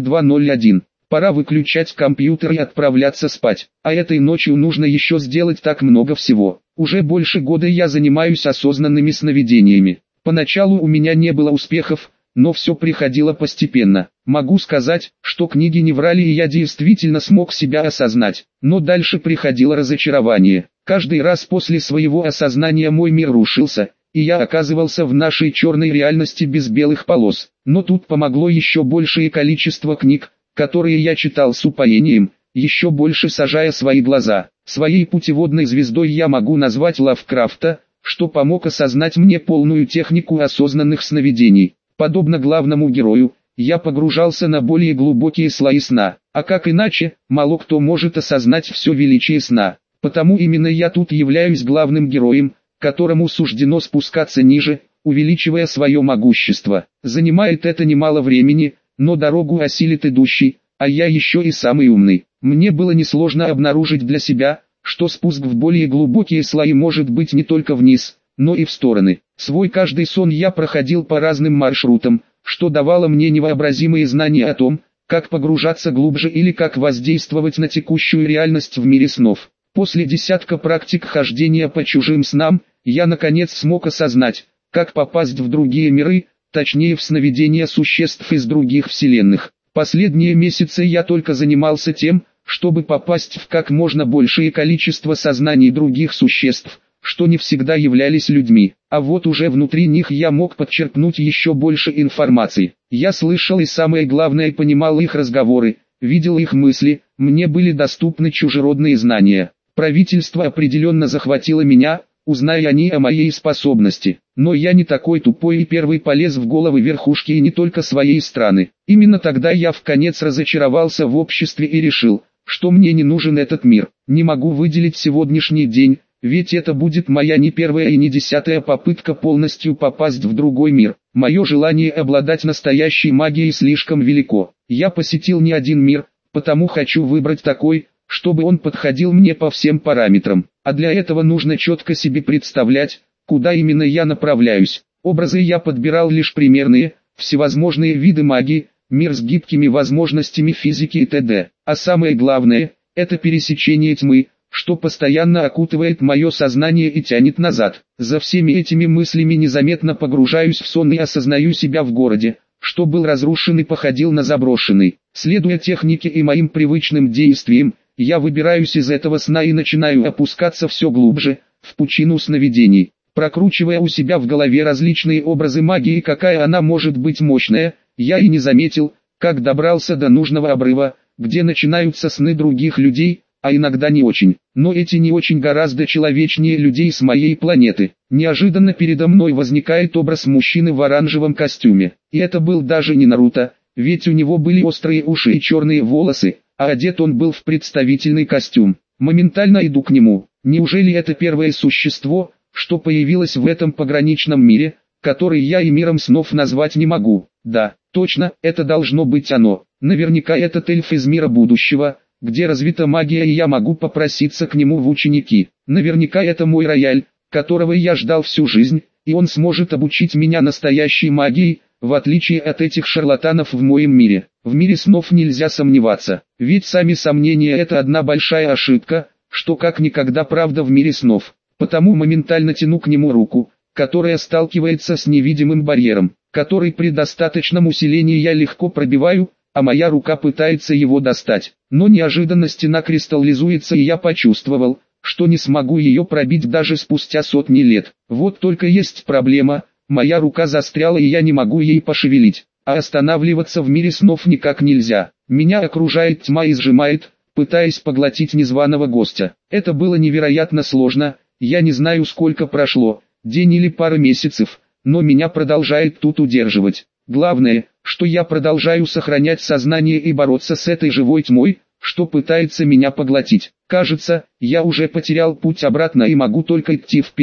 02:01. Пора выключать компьютер и отправляться спать. А этой ночью нужно еще сделать так много всего. Уже больше года я занимаюсь осознанными сновидениями. Поначалу у меня не было успехов, но все приходило постепенно. Могу сказать, что книги не врали и я действительно смог себя осознать. Но дальше приходило разочарование. Каждый раз после своего осознания мой мир рушился, и я оказывался в нашей черной реальности без белых полос. Но тут помогло еще большее количество книг, которые я читал с упоением, еще больше сажая свои глаза. Своей путеводной звездой я могу назвать Лавкрафта, что помог осознать мне полную технику осознанных сновидений. Подобно главному герою, я погружался на более глубокие слои сна. А как иначе, мало кто может осознать все величие сна. Потому именно я тут являюсь главным героем, которому суждено спускаться ниже, увеличивая свое могущество. Занимает это немало времени, но дорогу осилит идущий, а я еще и самый умный. Мне было несложно обнаружить для себя, что спуск в более глубокие слои может быть не только вниз, но и в стороны. Свой каждый сон я проходил по разным маршрутам, что давало мне невообразимые знания о том, как погружаться глубже или как воздействовать на текущую реальность в мире снов. После десятка практик хождения по чужим снам, я наконец смог осознать, как попасть в другие миры, точнее в сновидения существ из других вселенных. Последние месяцы я только занимался тем, чтобы попасть в как можно большее количество сознаний других существ, что не всегда являлись людьми. А вот уже внутри них я мог подчеркнуть еще больше информации. Я слышал и самое главное понимал их разговоры, видел их мысли, мне были доступны чужеродные знания. Правительство определенно захватило меня, узная они о моей способности. Но я не такой тупой и первый полез в головы верхушки и не только своей страны. Именно тогда я вконец разочаровался в обществе и решил, что мне не нужен этот мир. Не могу выделить сегодняшний день, ведь это будет моя не первая и не десятая попытка полностью попасть в другой мир. Мое желание обладать настоящей магией слишком велико. Я посетил не один мир, потому хочу выбрать такой, чтобы он подходил мне по всем параметрам. А для этого нужно четко себе представлять, куда именно я направляюсь. Образы я подбирал лишь примерные, всевозможные виды магии, мир с гибкими возможностями физики и т.д. А самое главное, это пересечение тьмы, что постоянно окутывает мое сознание и тянет назад. За всеми этими мыслями незаметно погружаюсь в сон и осознаю себя в городе, что был разрушен и походил на заброшенный. Следуя технике и моим привычным действиям, я выбираюсь из этого сна и начинаю опускаться все глубже, в пучину сновидений. Прокручивая у себя в голове различные образы магии, какая она может быть мощная, я и не заметил, как добрался до нужного обрыва, где начинаются сны других людей, а иногда не очень. Но эти не очень гораздо человечнее людей с моей планеты. Неожиданно передо мной возникает образ мужчины в оранжевом костюме. И это был даже не Наруто, ведь у него были острые уши и черные волосы, а одет он был в представительный костюм. Моментально иду к нему. Неужели это первое существо, что появилось в этом пограничном мире, который я и миром снов назвать не могу? Да, точно, это должно быть оно. Наверняка этот эльф из мира будущего, где развита магия и я могу попроситься к нему в ученики. Наверняка это мой рояль, которого я ждал всю жизнь, и он сможет обучить меня настоящей магии, в отличие от этих шарлатанов в моем мире. В мире снов нельзя сомневаться, ведь сами сомнения это одна большая ошибка, что как никогда правда в мире снов. Потому моментально тяну к нему руку, которая сталкивается с невидимым барьером, который при достаточном усилении я легко пробиваю, а моя рука пытается его достать. Но неожиданно стена кристаллизуется и я почувствовал, что не смогу ее пробить даже спустя сотни лет. Вот только есть проблема, моя рука застряла и я не могу ей пошевелить. А останавливаться в мире снов никак нельзя. Меня окружает тьма и сжимает, пытаясь поглотить незваного гостя. Это было невероятно сложно, я не знаю сколько прошло, день или пара месяцев, но меня продолжает тут удерживать. Главное, что я продолжаю сохранять сознание и бороться с этой живой тьмой, что пытается меня поглотить. Кажется, я уже потерял путь обратно и могу только идти вперед,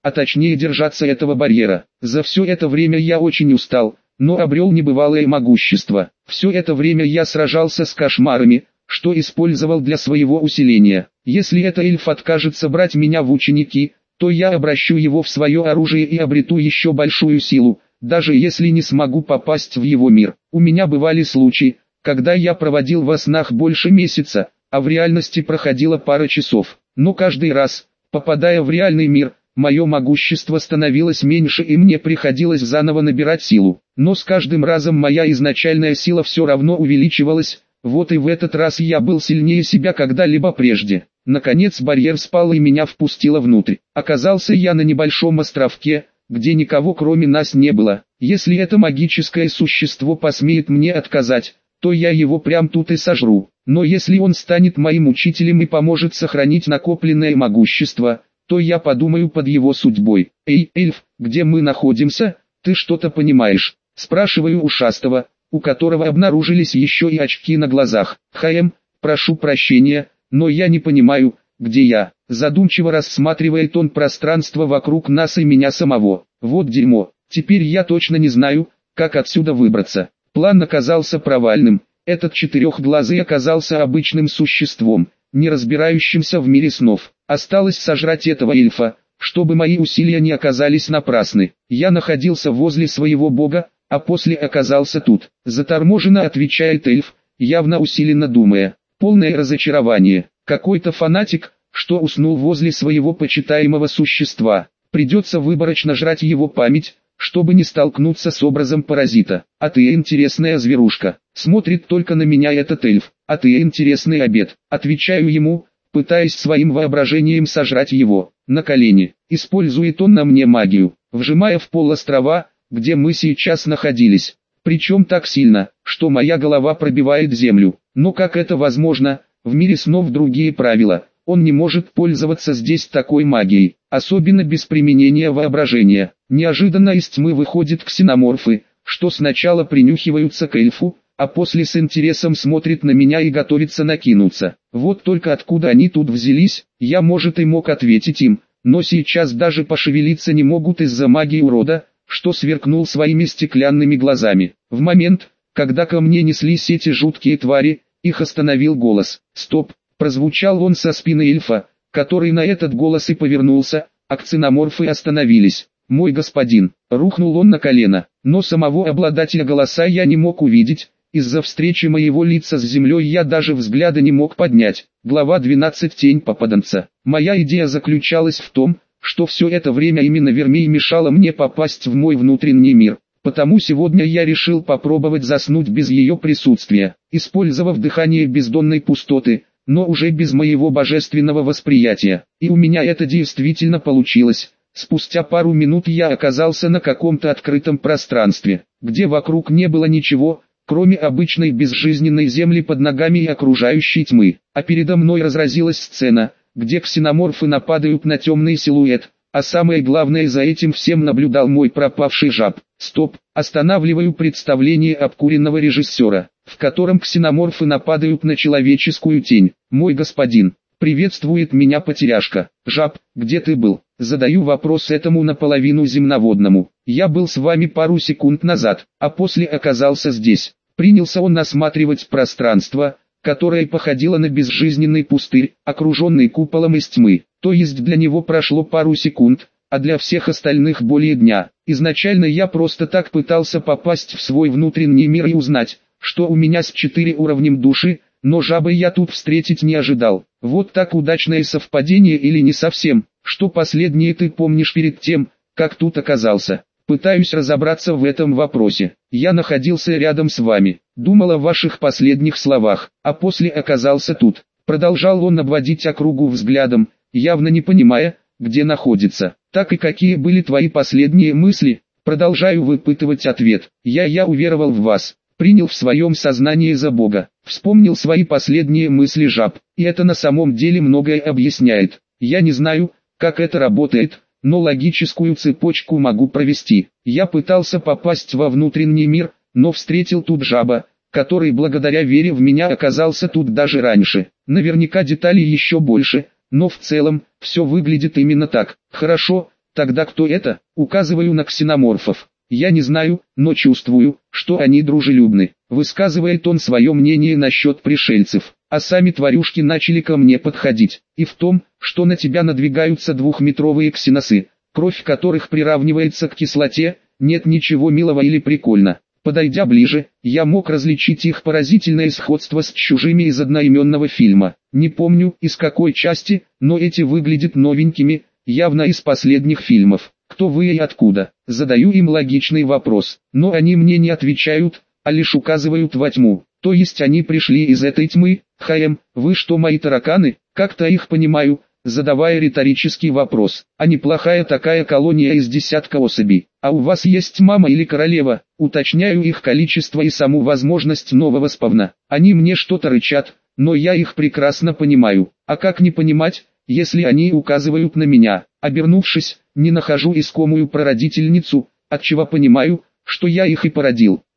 а точнее держаться этого барьера. За все это время я очень устал, но обрел небывалое могущество. Все это время я сражался с кошмарами, что использовал для своего усиления. Если этот эльф откажется брать меня в ученики, то я обращу его в свое оружие и обрету еще большую силу, даже если не смогу попасть в его мир. У меня бывали случаи, когда я проводил во снах больше месяца, а в реальности проходила пара часов. Но каждый раз, попадая в реальный мир, мое могущество становилось меньше и мне приходилось заново набирать силу. Но с каждым разом моя изначальная сила все равно увеличивалась, вот и в этот раз я был сильнее себя когда-либо прежде. Наконец барьер спал и меня впустило внутрь. Оказался я на небольшом островке, где никого кроме нас не было. Если это магическое существо посмеет мне отказать, то я его прям тут и сожру. Но если он станет моим учителем и поможет сохранить накопленное могущество, то я подумаю под его судьбой. «Эй, эльф, где мы находимся? Ты что-то понимаешь?» Спрашиваю ушастого, у которого обнаружились еще и очки на глазах. Прошу прощения, но я не понимаю, где я». Задумчиво рассматривает он пространство вокруг нас и меня самого. Вот дерьмо, теперь я точно не знаю, как отсюда выбраться. План оказался провальным. Этот четырехглазый оказался обычным существом, не разбирающимся в мире снов. Осталось сожрать этого эльфа, чтобы мои усилия не оказались напрасны. Я находился возле своего бога, а после оказался тут. Заторможенно отвечает эльф, явно усиленно думая. Полное разочарование. Какой-то фанатик, что уснул возле своего почитаемого существа. Придется выборочно жрать его память, чтобы не столкнуться с образом паразита. А ты интересная зверушка. Смотрит только на меня этот эльф. А ты интересный обед. Отвечаю ему, пытаясь своим воображением сожрать его. На колени. Использует он на мне магию, вжимая в пол острова, где мы сейчас находились. Причем так сильно, что моя голова пробивает землю. Но как это возможно? В мире снов другие правила. Он не может пользоваться здесь такой магией, особенно без применения воображения. Неожиданно из тьмы выходят ксеноморфы, что сначала принюхиваются к эльфу, а после с интересом смотрят на меня и готовятся накинуться. Вот только откуда они тут взялись, я может и мог ответить им, но сейчас даже пошевелиться не могут из-за магии урода, что сверкнул своими стеклянными глазами. В момент, когда ко мне неслись эти жуткие твари, их остановил голос. «Стоп!» Прозвучал он со спины эльфа, который на этот голос и повернулся, а ксеноморфы остановились. «Мой господин!» Рухнул он на колено, но самого обладателя голоса я не мог увидеть, из-за встречи моего лица с землей я даже взгляда не мог поднять. Глава 12. Тень попаданца. Моя идея заключалась в том, что все это время именно Вермей мешала мне попасть в мой внутренний мир. Потому сегодня я решил попробовать заснуть без ее присутствия, использовав дыхание бездонной пустоты, но уже без моего божественного восприятия. И у меня это действительно получилось. Спустя пару минут я оказался на каком-то открытом пространстве, где вокруг не было ничего, кроме обычной безжизненной земли под ногами и окружающей тьмы. А передо мной разразилась сцена, где ксеноморфы нападают на темный силуэт, а самое главное, за этим всем наблюдал мой пропавший жаб. Стоп, останавливаю представление обкуренного режиссера, в котором ксеноморфы нападают на человеческую тень. «Мой господин», приветствует меня потеряшка. «Жаб, где ты был?» Задаю вопрос этому наполовину земноводному. «Я был с вами пару секунд назад, а после оказался здесь». Принялся он осматривать пространство, которое походило на безжизненный пустырь, окруженный куполом из тьмы. То есть для него прошло пару секунд, а для всех остальных более дня. Изначально я просто так пытался попасть в свой внутренний мир и узнать, что у меня с 4 уровнем души, но жабы я тут встретить не ожидал. Вот так удачное совпадение или не совсем, что последнее ты помнишь перед тем, как тут оказался. Пытаюсь разобраться в этом вопросе. Я находился рядом с вами, думал о ваших последних словах, а после оказался тут. Продолжал он обводить округу взглядом, явно не понимая, где находится. Так и какие были твои последние мысли? Продолжаю выпытывать ответ. Я уверовал в вас, принял в своем сознании за Бога. Вспомнил свои последние мысли жаб, и это на самом деле многое объясняет. Я не знаю, как это работает, но логическую цепочку могу провести. Я пытался попасть во внутренний мир, но встретил тут жаба, который благодаря вере в меня оказался тут даже раньше. Наверняка деталей еще больше, но в целом, все выглядит именно так. Хорошо, Тогда кто это? Указываю на ксеноморфов. Я не знаю, но чувствую, что они дружелюбны. Высказывает он свое мнение насчет пришельцев. А сами тварюшки начали ко мне подходить. И в том, что на тебя надвигаются двухметровые ксеносы, кровь которых приравнивается к кислоте, нет ничего милого или прикольно. Подойдя ближе, я мог различить их поразительное сходство с чужими из одноименного фильма. Не помню, из какой части, но эти выглядят новенькими, явно из последних фильмов. Кто вы и откуда? Задаю им логичный вопрос, но они мне не отвечают, а лишь указывают во тьму. То есть они пришли из этой тьмы? Вы что, мои тараканы? Как-то их понимаю, задавая риторический вопрос. А неплохая такая колония из десятка особей. А у вас есть мама или королева? Уточняю их количество и саму возможность нового спавна. Они мне что-то рычат, но я их прекрасно понимаю. А как не понимать, если они указывают на меня? Обернувшись, не нахожу искомую прародительницу, отчего понимаю, что я их и породил.